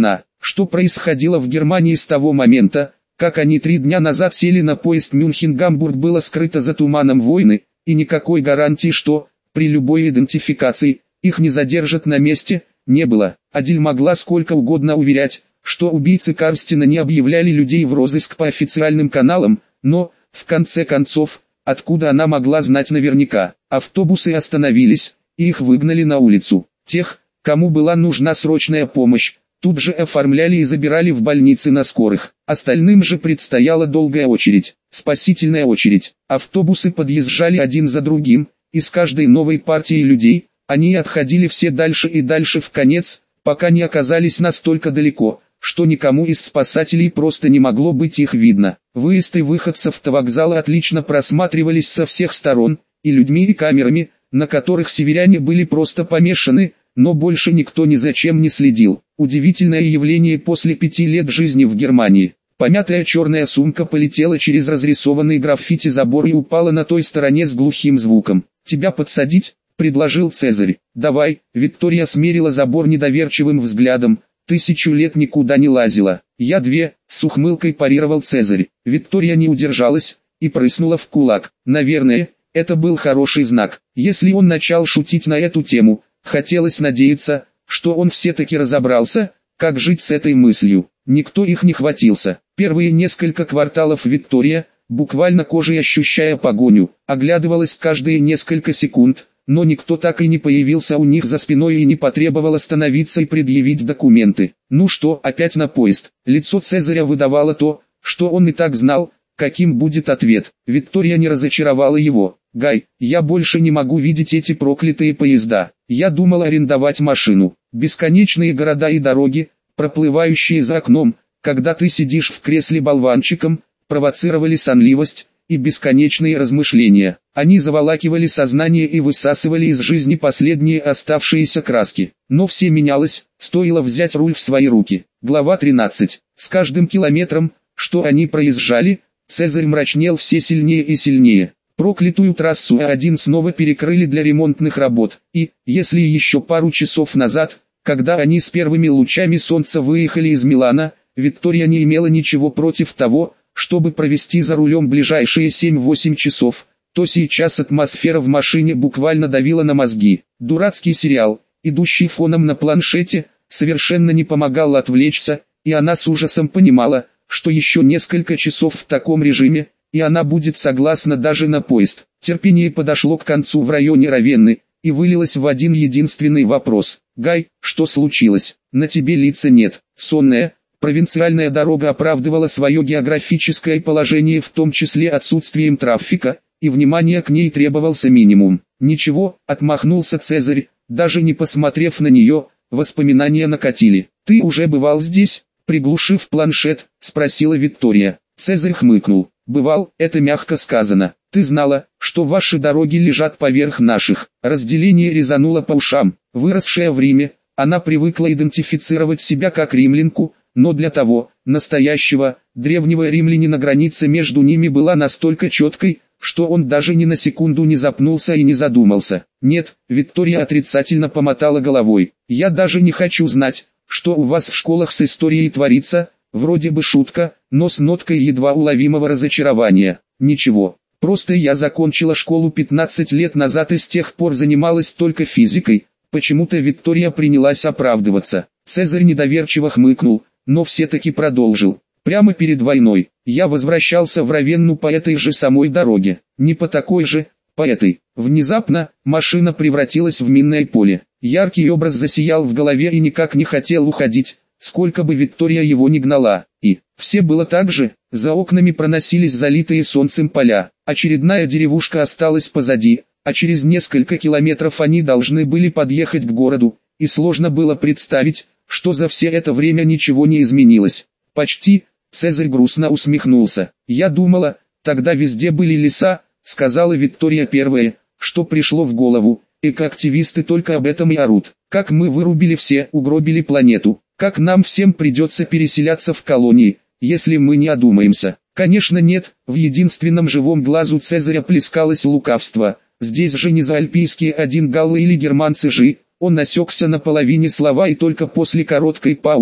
S1: что происходило в Германии с того момента, как они три дня назад сели на поезд Мюнхен-Гамбург, было скрыто за туманом войны, и никакой гарантии, что, при любой идентификации, их не задержат на месте, не было. Адель могла сколько угодно уверять, что убийцы Карстина не объявляли людей в розыск по официальным каналам, но, в конце концов, откуда она могла знать наверняка? Автобусы остановились, и их выгнали на улицу. Тех, кому была нужна срочная помощь, тут же оформляли и забирали в больницы на скорых. Остальным же предстояла долгая очередь, спасительная очередь. Автобусы подъезжали один за другим, и с каждой новой партией людей, они отходили все дальше и дальше в конец, пока не оказались настолько далеко, что никому из спасателей просто не могло быть их видно. Выезд и выход с автовокзала отлично просматривались со всех сторон, и людьми и камерами, на которых северяне были просто помешаны, но больше никто ни за чем не следил. Удивительное явление после пяти лет жизни в Германии. Помятая черная сумка полетела через разрисованный граффити забор и упала на той стороне с глухим звуком. «Тебя подсадить?» — предложил Цезарь. «Давай», — Виктория смерила забор недоверчивым взглядом. «Тысячу лет никуда не лазила». «Я две», — с ухмылкой парировал Цезарь. Виктория не удержалась и прыснула в кулак. Наверное, это был хороший знак. Если он начал шутить на эту тему, хотелось надеяться, что он все-таки разобрался, как жить с этой мыслью. Никто их не хватился. Первые несколько кварталов Виктория, буквально кожей ощущая погоню, оглядывалась каждые несколько секунд, но никто так и не появился у них за спиной и не потребовал остановиться и предъявить документы. «Ну что, опять на поезд?» Лицо Цезаря выдавало то, что он и так знал, каким будет ответ. Виктория не разочаровала его. «Гай, я больше не могу видеть эти проклятые поезда. Я думал арендовать машину. Бесконечные города и дороги, проплывающие за окном, когда ты сидишь в кресле болванчиком, провоцировали сонливость и бесконечные размышления. Они заволакивали сознание и высасывали из жизни последние оставшиеся краски. Но все менялось, стоило взять руль в свои руки». Глава тринадцать. С каждым километром, что они проезжали, Цезарь мрачнел все сильнее и сильнее. Проклятую трассу А один снова перекрыли для ремонтных работ, и, если еще пару часов назад, когда они с первыми лучами солнца выехали из Милана, Виктория не имела ничего против того, чтобы провести за рулем ближайшие семь-восемь часов, то сейчас атмосфера в машине буквально давила на мозги. Дурацкий сериал, идущий фоном на планшете, совершенно не помогал отвлечься, и она с ужасом понимала, что еще несколько часов в таком режиме, и она будет согласна даже на поезд. Терпение подошло к концу в районе Равенны, и вылилось в один единственный вопрос. «Гай, что случилось? На тебе лица нет». Сонная, провинциальная дорога оправдывала свое географическое положение, в том числе отсутствием трафика, и внимания к ней требовался минимум. «Ничего», — отмахнулся Цезарь, даже не посмотрев на нее, воспоминания накатили. «Ты уже бывал здесь?» — приглушив планшет, спросила Виктория. Цезарь хмыкнул. «Бывал, это мягко сказано. Ты знала, что ваши дороги лежат поверх наших». Разделение резануло по ушам. Выросшая в Риме, она привыкла идентифицировать себя как римлянку, но для того, настоящего, древнего римлянина граница между ними была настолько четкой, что он даже ни на секунду не запнулся и не задумался. «Нет», — Виктория отрицательно помотала головой. «Я даже не хочу знать, что у вас в школах с историей творится». Вроде бы шутка, но с ноткой едва уловимого разочарования. «Ничего, просто я закончила школу пятнадцать лет назад и с тех пор занималась только физикой». Почему-то Виктория принялась оправдываться. Цезарь недоверчиво хмыкнул, но все-таки продолжил. «Прямо перед войной, я возвращался в Равенну по этой же самой дороге. Не по такой же, по этой». Внезапно, машина превратилась в минное поле. Яркий образ засиял в голове и никак не хотел уходить, сколько бы Виктория его ни гнала. И все было так же, за окнами проносились залитые солнцем поля. Очередная деревушка осталась позади, а через несколько километров они должны были подъехать к городу, и сложно было представить, что за все это время ничего не изменилось. «Почти», — Цезарь грустно усмехнулся. «Я думала, тогда везде были леса», — сказала Виктория первое, что пришло в голову. «Экоактивисты только об этом и орут. Как мы вырубили все, угробили планету. Как нам всем придется переселяться в колонии, если мы не одумаемся». Конечно нет, в единственном живом глазу Цезаря плескалось лукавство. Здесь же не заальпийские один галлы или германцы же. Он осекся на половине слова и только после короткой паузы,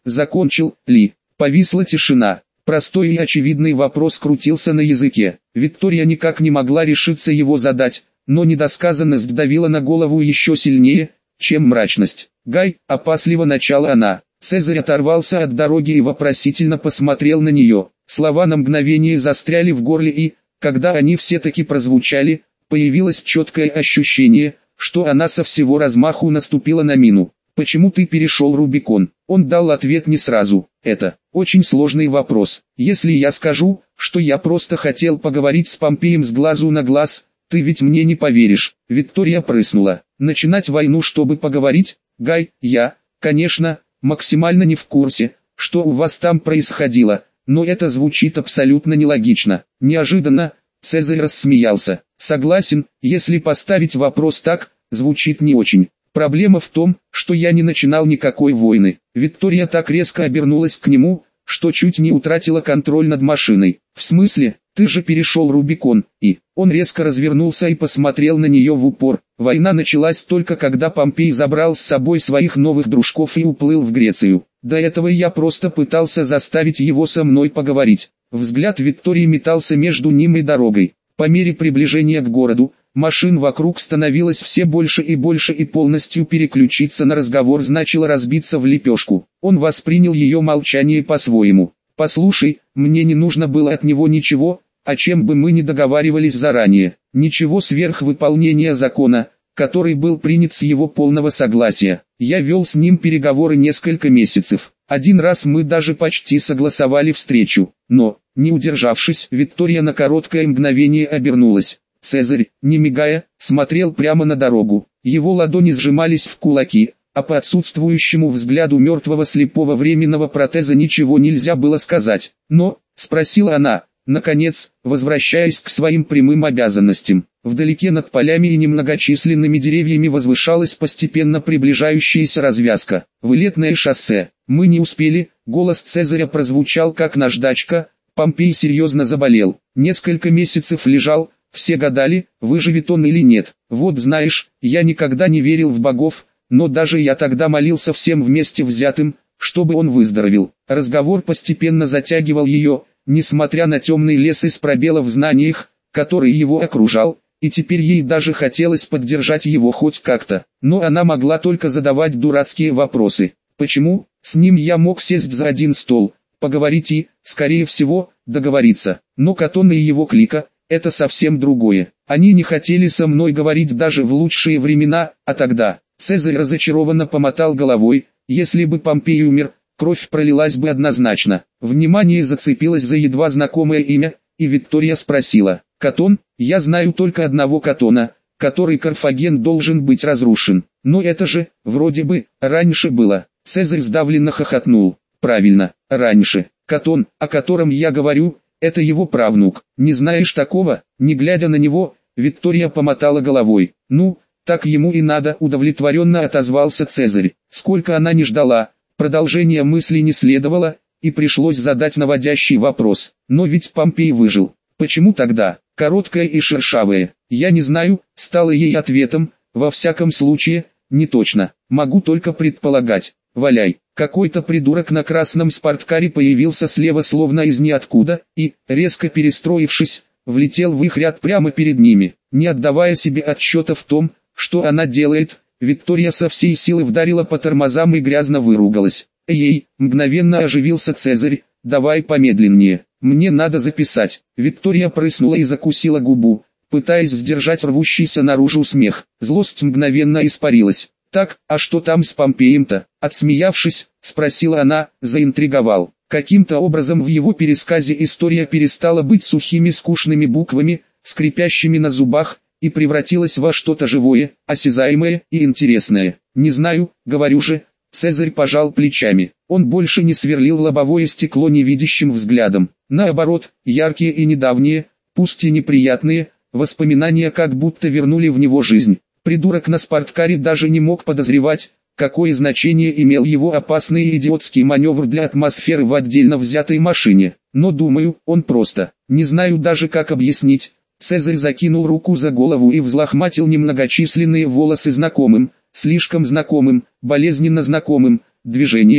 S1: закончил ли. Повисла тишина. Простой и очевидный вопрос крутился на языке. Виктория никак не могла решиться его задать, но недосказанность давила на голову еще сильнее, чем мрачность. «Гай», — опасливо начала она. Цезарь оторвался от дороги и вопросительно посмотрел на нее. Слова на мгновение застряли в горле и, когда они все-таки прозвучали, появилось четкое ощущение, что она со всего размаху наступила на мину. «Почему ты перешел Рубикон?» Он дал ответ не сразу. «Это очень сложный вопрос. Если я скажу, что я просто хотел поговорить с Помпеем с глазу на глаз, ты ведь мне не поверишь». Виктория прыснула. «Начинать войну, чтобы поговорить? Гай, я, конечно, максимально не в курсе, что у вас там происходило, но это звучит абсолютно нелогично». Неожиданно Цезарь рассмеялся. «Согласен, если поставить вопрос так, звучит не очень. Проблема в том, что я не начинал никакой войны». Виктория так резко обернулась к нему, что чуть не утратила контроль над машиной. «В смысле, ты же перешел Рубикон?» И он резко развернулся и посмотрел на нее в упор. «Война началась только когда Помпей забрал с собой своих новых дружков и уплыл в Грецию. До этого я просто пытался заставить его со мной поговорить». Взгляд Виктории метался между ним и дорогой. По мере приближения к городу, машин вокруг становилось все больше и больше, и полностью переключиться на разговор значило разбиться в лепешку. Он воспринял ее молчание по-своему. «Послушай, мне не нужно было от него ничего, о чем бы мы ни договаривались заранее. Ничего сверх выполнения закона, который был принят с его полного согласия. Я вел с ним переговоры несколько месяцев. Один раз мы даже почти согласовали встречу. Но, не удержавшись, Виктория на короткое мгновение обернулась. Цезарь, не мигая, смотрел прямо на дорогу. Его ладони сжимались в кулаки, а по отсутствующему взгляду мертвого слепого временного протеза ничего нельзя было сказать. «Но?» — спросила она, наконец, возвращаясь к своим прямым обязанностям. Вдалеке над полями и немногочисленными деревьями возвышалась постепенно приближающаяся развязка. «Вылетное шоссе. Мы не успели», — голос Цезаря прозвучал как наждачка. Помпей серьезно заболел. Несколько месяцев лежал, все гадали, выживет он или нет. Вот знаешь, я никогда не верил в богов, но даже я тогда молился всем вместе взятым, чтобы он выздоровел. Разговор постепенно затягивал ее, несмотря на темный лес из пробелов в знаниях, который его окружал, и теперь ей даже хотелось поддержать его хоть как-то. Но она могла только задавать дурацкие вопросы. Почему? С ним я мог сесть за один стол, поговорить и, скорее всего, договориться. Но Катон и его клика – это совсем другое. Они не хотели со мной говорить даже в лучшие времена, а тогда... Цезарь разочарованно помотал головой. Если бы Помпей умер, кровь пролилась бы однозначно. Внимание зацепилось за едва знакомое имя, и Виктория спросила: «Катон? Я знаю только одного Катона, который Карфаген должен быть разрушен. Но это же, вроде бы, раньше было». Цезарь сдавленно хохотнул. «Правильно, раньше. Катон, о котором я говорю, это его правнук. Не знаешь такого?» Не глядя на него, Виктория помотала головой. «Ну, так ему и надо», — удовлетворенно отозвался Цезарь. Сколько она не ждала, продолжения мысли не следовало, и пришлось задать наводящий вопрос. «Но ведь Помпей выжил. Почему тогда?» Короткое и шершавое. «Я не знаю», — стало ей ответом. «Во всяком случае, не точно. Могу только предполагать. Валяй». Какой-то придурок на красном спорткаре появился слева словно из ниоткуда, и, резко перестроившись, влетел в их ряд прямо перед ними. Не отдавая себе отчета в том, что она делает, Виктория со всей силы вдарила по тормозам и грязно выругалась. «Эй!» — мгновенно оживился Цезарь. «Давай помедленнее, мне надо записать». Виктория прыснула и закусила губу, пытаясь сдержать рвущийся наружу смех. Злость мгновенно испарилась. «Так, а что там с Помпеем-то?» Отсмеявшись, спросила она, заинтриговал. Каким-то образом в его пересказе история перестала быть сухими скучными буквами, скрипящими на зубах, и превратилась во что-то живое, осязаемое и интересное. «Не знаю, говорю же». Цезарь пожал плечами. Он больше не сверлил лобовое стекло невидящим взглядом. Наоборот, яркие и недавние, пусть и неприятные, воспоминания как будто вернули в него жизнь. Придурок на спорткаре даже не мог подозревать, какое значение имел его опасный и идиотский маневр для атмосферы в отдельно взятой машине. Но думаю, он просто, не знаю даже как объяснить. Цезарь закинул руку за голову и взлохматил немногочисленные волосы знакомым, слишком знакомым, болезненно знакомым, движением,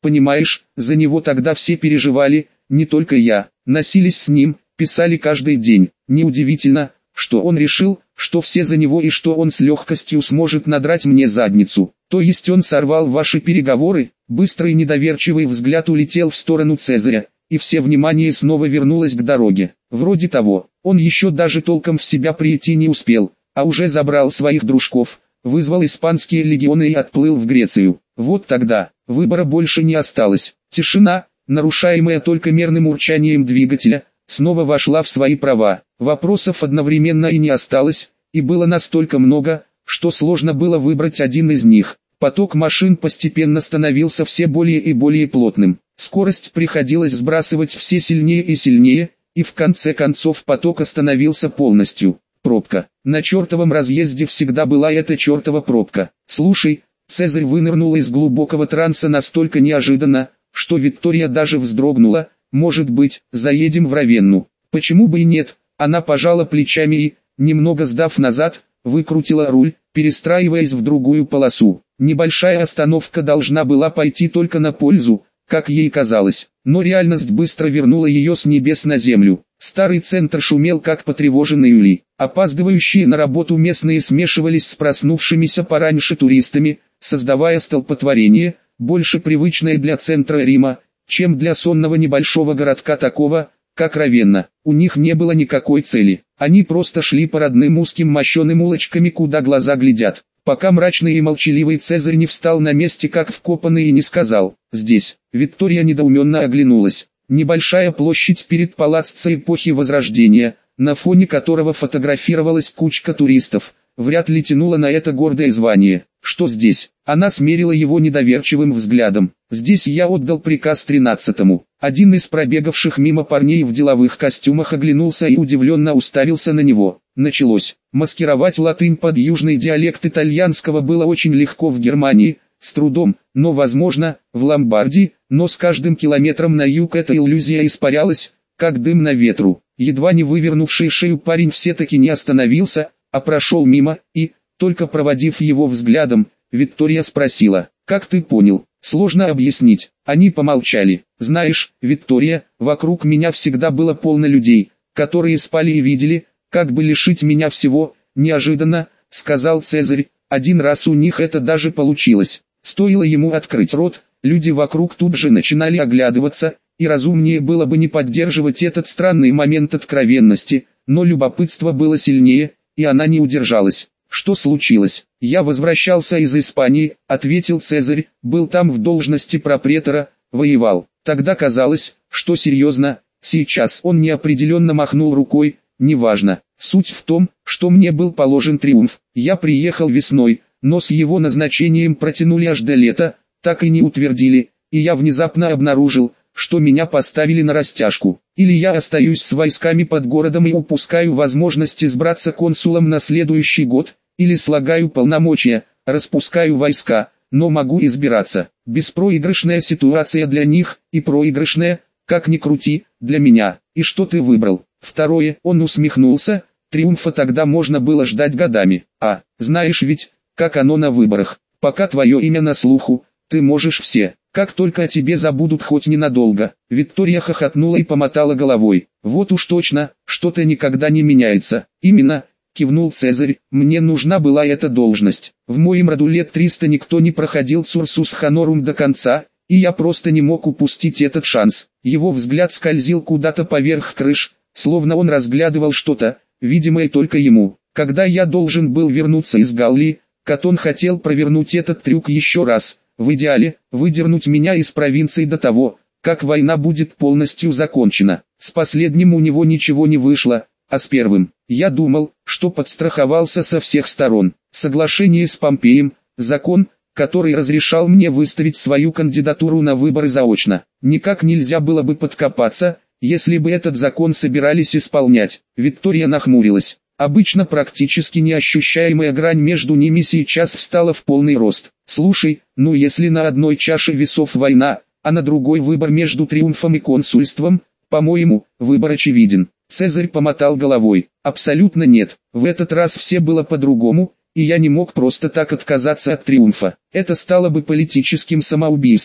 S1: Понимаешь, за него тогда все переживали, не только я, носились с ним, писали каждый день. Неудивительно, что он решил, что все за него и что он с легкостью сможет надрать мне задницу. То есть он сорвал ваши переговоры? Быстрый недоверчивый взгляд улетел в сторону Цезаря, и все внимание снова вернулось к дороге. Вроде того, он еще даже толком в себя прийти не успел, а уже забрал своих дружков, вызвал испанские легионы и отплыл в Грецию. Вот тогда, выбора больше не осталось. Тишина, нарушаемая только мерным урчанием двигателя, снова вошла в свои права. Вопросов одновременно и не осталось, и было настолько много, что сложно было выбрать один из них. Поток машин постепенно становился все более и более плотным. Скорость приходилось сбрасывать все сильнее и сильнее, и в конце концов поток остановился полностью. Пробка. На чертовом разъезде всегда была эта чертова пробка. Слушай, Цезарь вынырнул из глубокого транса настолько неожиданно, что Виктория даже вздрогнула. Может быть, заедем в Равенну? Почему бы и нет? Она пожала плечами и, немного сдав назад, выкрутила руль, перестраиваясь в другую полосу. Небольшая остановка должна была пойти только на пользу, как ей казалось, но реальность быстро вернула ее с небес на землю. Старый центр шумел как потревоженный улей. Опаздывающие на работу местные смешивались с проснувшимися пораньше туристами, создавая столпотворение, больше привычное для центра Рима, чем для сонного небольшого городка такого, как Равенна. У них не было никакой цели, они просто шли по родным узким мощеным улочками, куда глаза глядят. Пока мрачный и молчаливый Цезарь не встал на месте как вкопанный и не сказал «здесь». Виктория недоуменно оглянулась. Небольшая площадь перед палаццо эпохи Возрождения, на фоне которого фотографировалась кучка туристов, вряд ли тянула на это гордое звание. Что здесь? Она смерила его недоверчивым взглядом. Здесь я отдал приказ тринадцатому. Один из пробегавших мимо парней в деловых костюмах оглянулся и удивленно уставился на него. Началось. Маскировать латынь под южный диалект итальянского было очень легко в Германии, с трудом, но возможно, в Ломбардии, но с каждым километром на юг эта иллюзия испарялась, как дым на ветру. Едва не вывернувший шею парень все-таки не остановился, а прошел мимо, и, только проводив его взглядом, Виктория спросила: «Как ты понял?» «Сложно объяснить». Они помолчали. «Знаешь, Виктория, вокруг меня всегда было полно людей, которые спали и видели, как бы лишить меня всего. Неожиданно, — сказал Цезарь, — один раз у них это даже получилось. Стоило ему открыть рот, люди вокруг тут же начинали оглядываться, и разумнее было бы не поддерживать этот странный момент откровенности, но любопытство было сильнее, и она не удержалась. «Что случилось?» «Я возвращался из Испании», — ответил Цезарь, — «был там в должности пропретора, воевал. Тогда казалось, что серьезно, сейчас он неопределенно махнул рукой, неважно. Суть в том, что мне был положен триумф. Я приехал весной, но с его назначением протянули аж до лета, так и не утвердили, и я внезапно обнаружил, что меня поставили на растяжку. Или я остаюсь с войсками под городом и упускаю возможность избраться консулом на следующий год, или слагаю полномочия, распускаю войска, но могу избираться. Беспроигрышная ситуация для них, и проигрышная, как ни крути, для меня. И что ты выбрал?» Второе, он усмехнулся, триумфа тогда можно было ждать годами. А, знаешь ведь, как оно на выборах, пока твое имя на слуху, ты можешь все. Как только о тебе забудут хоть ненадолго. Виктория хохотнула и помотала головой. «Вот уж точно, что-то никогда не меняется». «Именно», — кивнул Цезарь, — «мне нужна была эта должность. В моем роду лет триста никто не проходил Cursus Honorum до конца, и я просто не мог упустить этот шанс». Его взгляд скользил куда-то поверх крыш, словно он разглядывал что-то, видимое только ему. «Когда я должен был вернуться из Галлии, Катон хотел провернуть этот трюк еще раз. В идеале, выдернуть меня из провинции до того, как война будет полностью закончена. С последним у него ничего не вышло, а с первым, я думал, что подстраховался со всех сторон. Соглашение с Помпеем, закон, который разрешал мне выставить свою кандидатуру на выборы заочно. Никак нельзя было бы подкопаться, если бы этот закон собирались исполнять». Виктория нахмурилась. Обычно практически неощущаемая грань между ними сейчас встала в полный рост. «Слушай, ну если на одной чаше весов война, а на другой выбор между триумфом и консульством, по-моему, выбор очевиден». Цезарь помотал головой. «Абсолютно нет, в этот раз все было по-другому, и я не мог просто так отказаться от триумфа. Это стало бы политическим самоубийством.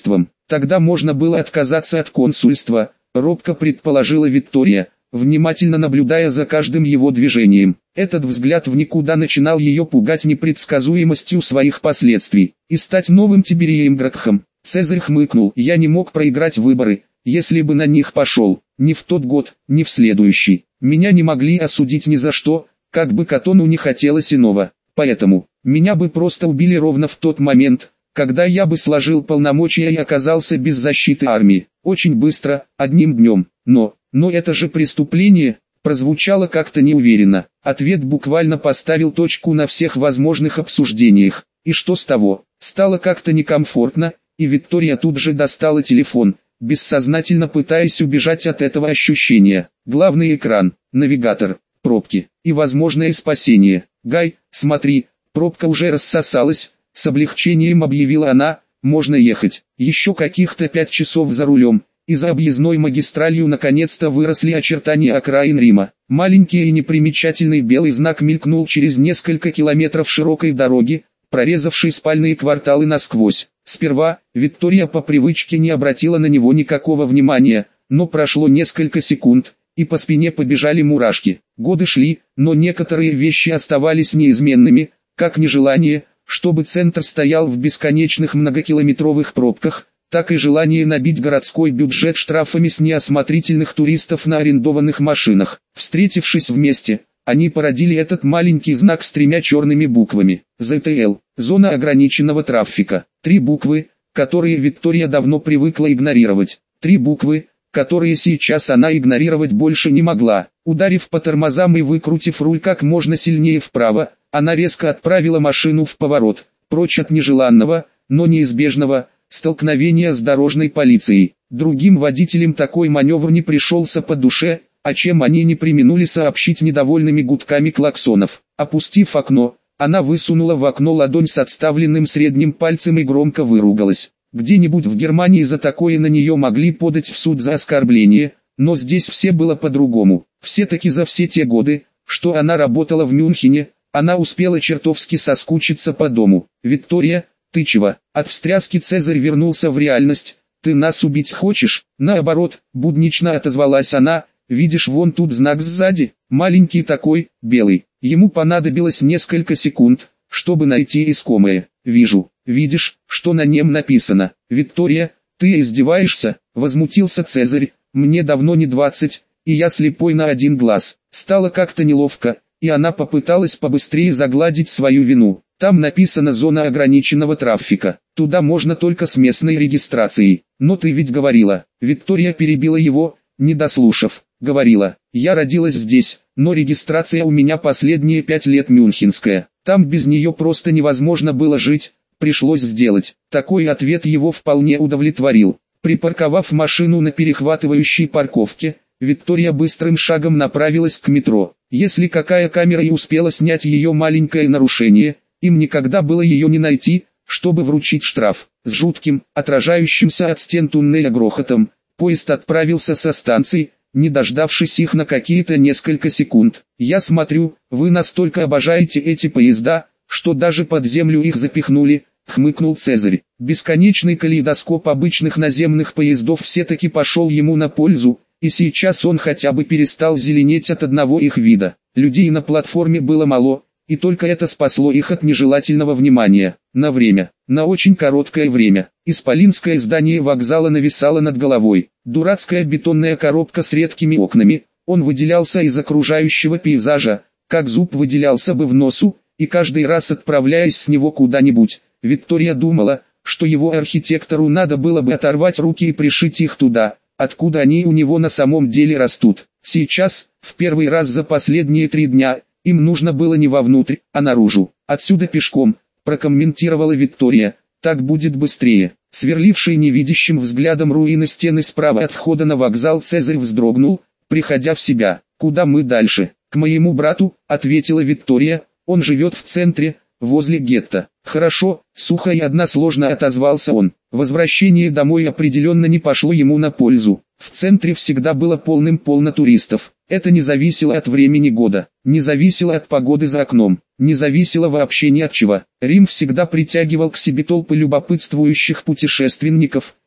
S1: Тогда можно было отказаться от консульства, робко предположила Виктория, внимательно наблюдая за каждым его движением. Этот взгляд в никуда начинал ее пугать непредсказуемостью своих последствий. И стать новым Тиберием Гракхом. Цезарь хмыкнул. Я не мог проиграть выборы, если бы на них пошел. Ни в тот год, ни в следующий. Меня не могли осудить ни за что, как бы Катону не хотелось иного. Поэтому, меня бы просто убили ровно в тот момент, когда я бы сложил полномочия и оказался без защиты армии. Очень быстро, одним днем. Но, но это же преступление, прозвучало как-то неуверенно. Ответ буквально поставил точку на всех возможных обсуждениях. И что с того? Стало как-то некомфортно, и Виктория тут же достала телефон, бессознательно пытаясь убежать от этого ощущения. Главный экран, навигатор, пробки и возможное спасение. «Гай, смотри, пробка уже рассосалась», — с облегчением объявила она, «можно ехать». Еще каких-то пять часов за рулем, и за объездной магистралью наконец-то выросли очертания окраин Рима. Маленький и непримечательный белый знак мелькнул через несколько километров широкой дороги, прорезавший спальные кварталы насквозь. Сперва, Виктория по привычке не обратила на него никакого внимания, но прошло несколько секунд, и по спине побежали мурашки. Годы шли, но некоторые вещи оставались неизменными, как нежелание, чтобы центр стоял в бесконечных многокилометровых пробках, так и желание набить городской бюджет штрафами с неосмотрительных туристов на арендованных машинах. Встретившись вместе, они породили этот маленький знак с тремя черными буквами. зэ тэ эл – зона ограниченного трафика. Три буквы, которые Виктория давно привыкла игнорировать. Три буквы, которые сейчас она игнорировать больше не могла. Ударив по тормозам и выкрутив руль как можно сильнее вправо, она резко отправила машину в поворот, прочь от нежеланного, но неизбежного, столкновения с дорожной полицией. Другим водителям такой маневр не пришелся по душе, о чем они не преминули сообщить недовольными гудками клаксонов. Опустив окно, она высунула в окно ладонь с отставленным средним пальцем и громко выругалась. Где-нибудь в Германии за такое на нее могли подать в суд за оскорбление, но здесь все было по-другому. Все-таки за все те годы, что она работала в Мюнхене, она успела чертовски соскучиться по дому. «Виктория, ты чего?» От встряски Цезарь вернулся в реальность. «Ты нас убить хочешь?» «Наоборот», буднично отозвалась она. «Видишь, вон тут знак сзади, маленький такой, белый». Ему понадобилось несколько секунд, чтобы найти искомое. «Вижу, видишь, что на нем написано?» «Виктория, ты издеваешься?» — возмутился Цезарь. «Мне давно не двадцать, и я слепой на один глаз». Стало как-то неловко, и она попыталась побыстрее загладить свою вину. «Там написано «зона ограниченного трафика». Туда можно только с местной регистрацией. Но ты ведь говорила». Виктория перебила его, не дослушав. Говорила, я родилась здесь, но регистрация у меня последние пять лет мюнхенская. Там без нее просто невозможно было жить, пришлось сделать. Такой ответ его вполне удовлетворил. Припарковав машину на перехватывающей парковке, Виктория быстрым шагом направилась к метро. Если какая камера и успела снять ее маленькое нарушение, им никогда было ее не найти, чтобы вручить штраф. С жутким, отражающимся от стен туннеля грохотом, поезд отправился со станции, не дождавшись их на какие-то несколько секунд. «Я смотрю, вы настолько обожаете эти поезда, что даже под землю их запихнули», — хмыкнул Цезарь. Бесконечный калейдоскоп обычных наземных поездов все-таки пошел ему на пользу, и сейчас он хотя бы перестал зеленеть от одного их вида. Людей на платформе было мало, и только это спасло их от нежелательного внимания. На время, на очень короткое время, исполинское здание вокзала нависало над головой. Дурацкая бетонная коробка с редкими окнами, он выделялся из окружающего пейзажа, как зуб выделялся бы в носу, и каждый раз отправляясь с него куда-нибудь, Виктория думала, что его архитектору надо было бы оторвать руки и пришить их туда, откуда они у него на самом деле растут. Сейчас, в первый раз за последние три дня, им нужно было не вовнутрь, а наружу. «Отсюда пешком», прокомментировала Виктория, «так будет быстрее». Сверливший невидящим взглядом руины стены справа от входа на вокзал, Цезарь вздрогнул, приходя в себя. «Куда мы дальше?» «К моему брату», — ответила Виктория, «он живет в центре, возле гетто». «Хорошо», — сухо и односложно отозвался он. Возвращение домой определенно не пошло ему на пользу. В центре всегда было полным-полно туристов. Это не зависело от времени года, не зависело от погоды за окном, не зависело вообще ни от чего. Рим всегда притягивал к себе толпы любопытствующих путешественников,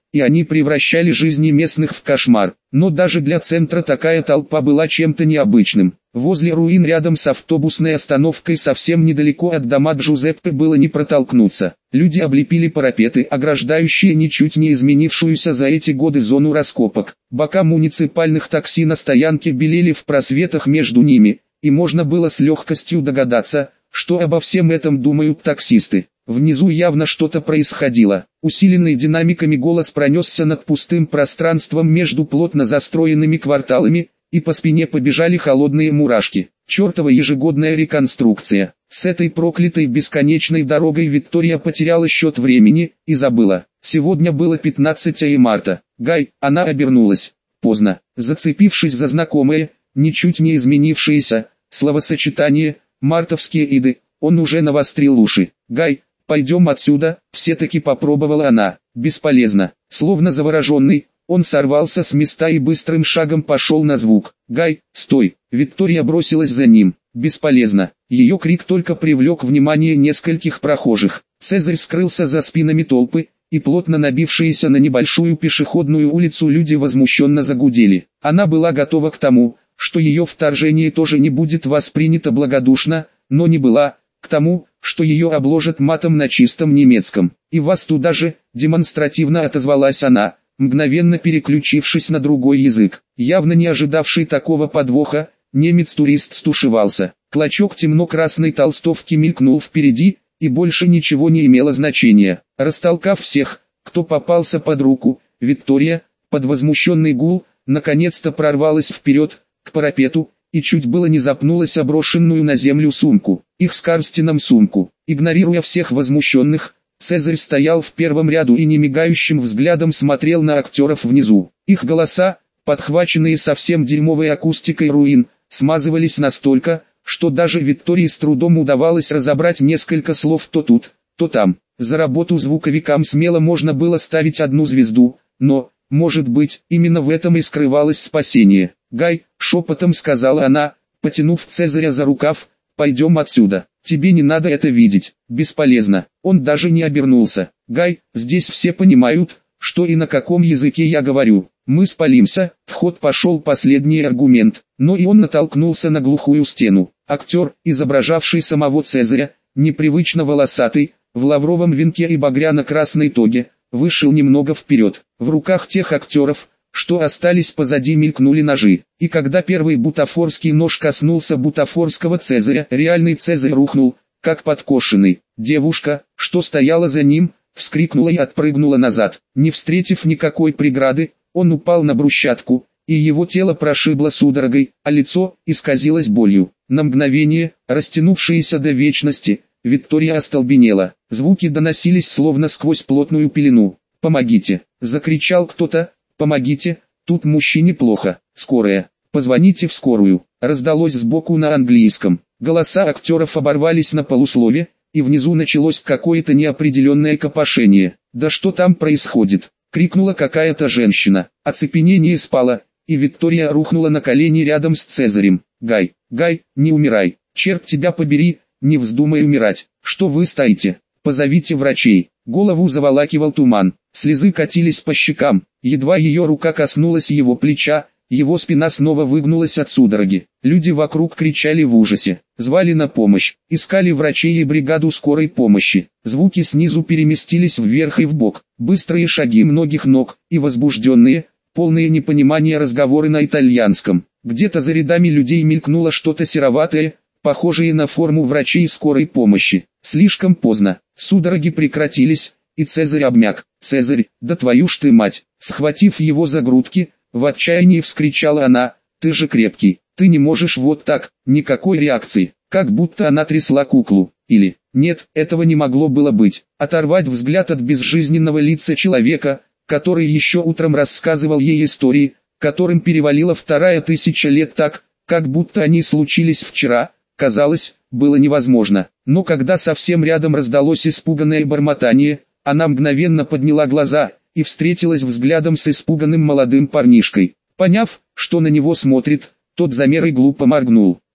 S1: и они превращали жизни местных в кошмар. Но даже для центра такая толпа была чем-то необычным. Возле руин рядом с автобусной остановкой совсем недалеко от дома Джузеппе было не протолкнуться. Люди облепили парапеты, ограждающие ничуть не изменившуюся за эти годы зону раскопок. Бока муниципальных такси на стоянке белели в просветах между ними, и можно было с легкостью догадаться, что обо всем этом думают таксисты. Внизу явно что-то происходило. Усиленный динамиками голос пронесся над пустым пространством между плотно застроенными кварталами, и по спине побежали холодные мурашки. Чертова ежегодная реконструкция. С этой проклятой бесконечной дорогой Виктория потеряла счет времени и забыла. Сегодня было пятнадцатое марта. Гай, она обернулась. Поздно. Зацепившись за знакомое, ничуть не изменившееся словосочетание «мартовские иды», он уже навострил уши. «Гай, пойдем отсюда», все-таки попробовала она. Бесполезно. Словно завороженный, он сорвался с места и быстрым шагом пошел на звук. «Гай, стой!» Виктория бросилась за ним. Бесполезно. Ее крик только привлек внимание нескольких прохожих. Цезарь скрылся за спинами толпы, и плотно набившиеся на небольшую пешеходную улицу люди возмущенно загудели. Она была готова к тому, что ее вторжение тоже не будет воспринято благодушно, но не была, к тому, что ее обложат матом на чистом немецком. «И вас туда же», демонстративно отозвалась она, мгновенно переключившись на другой язык. Явно не ожидавший такого подвоха, немец-турист стушевался. Клочок темно-красной толстовки мелькнул впереди, и больше ничего не имело значения. Растолкав всех, кто попался под руку, Виктория, под возмущенный гул, наконец-то прорвалась вперед, к парапету, и чуть было не запнулась о брошенную на землю сумку. Их с Карстином сумку. Игнорируя всех возмущенных, Цезарь стоял в первом ряду и немигающим взглядом смотрел на актеров внизу. Их голоса, подхваченные совсем дерьмовой акустикой руин, смазывались настолько, что даже Виктории с трудом удавалось разобрать несколько слов то тут, то там. За работу звуковикам смело можно было ставить одну звезду, но, может быть, именно в этом и скрывалось спасение. «Гай», шепотом сказала она, потянув Цезаря за рукав, «пойдем отсюда. Тебе не надо это видеть». Бесполезно. Он даже не обернулся. «Гай, здесь все понимают, что и на каком языке я говорю. Мы спалимся». В ход пошел последний аргумент, но и он натолкнулся на глухую стену. Актер, изображавший самого Цезаря, непривычно волосатый, в лавровом венке и багряно-красной тоге, вышел немного вперед. В руках тех актеров, что остались позади, мелькнули ножи. И когда первый бутафорский нож коснулся бутафорского Цезаря, реальный Цезарь рухнул, как подкошенный. Девушка, что стояла за ним, вскрикнула и отпрыгнула назад. Не встретив никакой преграды, он упал на брусчатку, и его тело прошибло судорогой, а лицо исказилось болью. На мгновение, растянувшееся до вечности, Виктория остолбенела. Звуки доносились словно сквозь плотную пелену. «Помогите!» — закричал кто-то. «Помогите, тут мужчине плохо, скорая, позвоните в скорую», раздалось сбоку на английском. Голоса актеров оборвались на полуслове, и внизу началось какое-то неопределенное копошение. «Да что там происходит?» — крикнула какая-то женщина. Оцепенение спало, и Виктория рухнула на колени рядом с Цезарем. «Гай, Гай, не умирай, черт тебя побери, не вздумай умирать, что вы стоите, позовите врачей». Голову заволакивал туман, слезы катились по щекам, едва ее рука коснулась его плеча, его спина снова выгнулась от судороги. Люди вокруг кричали в ужасе, звали на помощь, искали врачей и бригаду скорой помощи. Звуки снизу переместились вверх и вбок, быстрые шаги многих ног, и возбужденные, полные непонимания разговоры на итальянском. Где-то за рядами людей мелькнуло что-то сероватое, похожие на форму врачей скорой помощи. Слишком поздно, судороги прекратились, и Цезарь обмяк. «Цезарь, да твою ж ты мать!» Схватив его за грудки, в отчаянии вскричала она, «Ты же крепкий, ты не можешь вот так». Никакой реакции, как будто она трясла куклу. Или, нет, этого не могло было быть. Оторвать взгляд от безжизненного лица человека, который еще утром рассказывал ей истории, которым перевалила вторая тысяча лет так, как будто они случились вчера, казалось, было невозможно. Но когда совсем рядом раздалось испуганное бормотание, она мгновенно подняла глаза и встретилась взглядом с испуганным молодым парнишкой. Поняв, что на него смотрит, тот замер и глупо моргнул.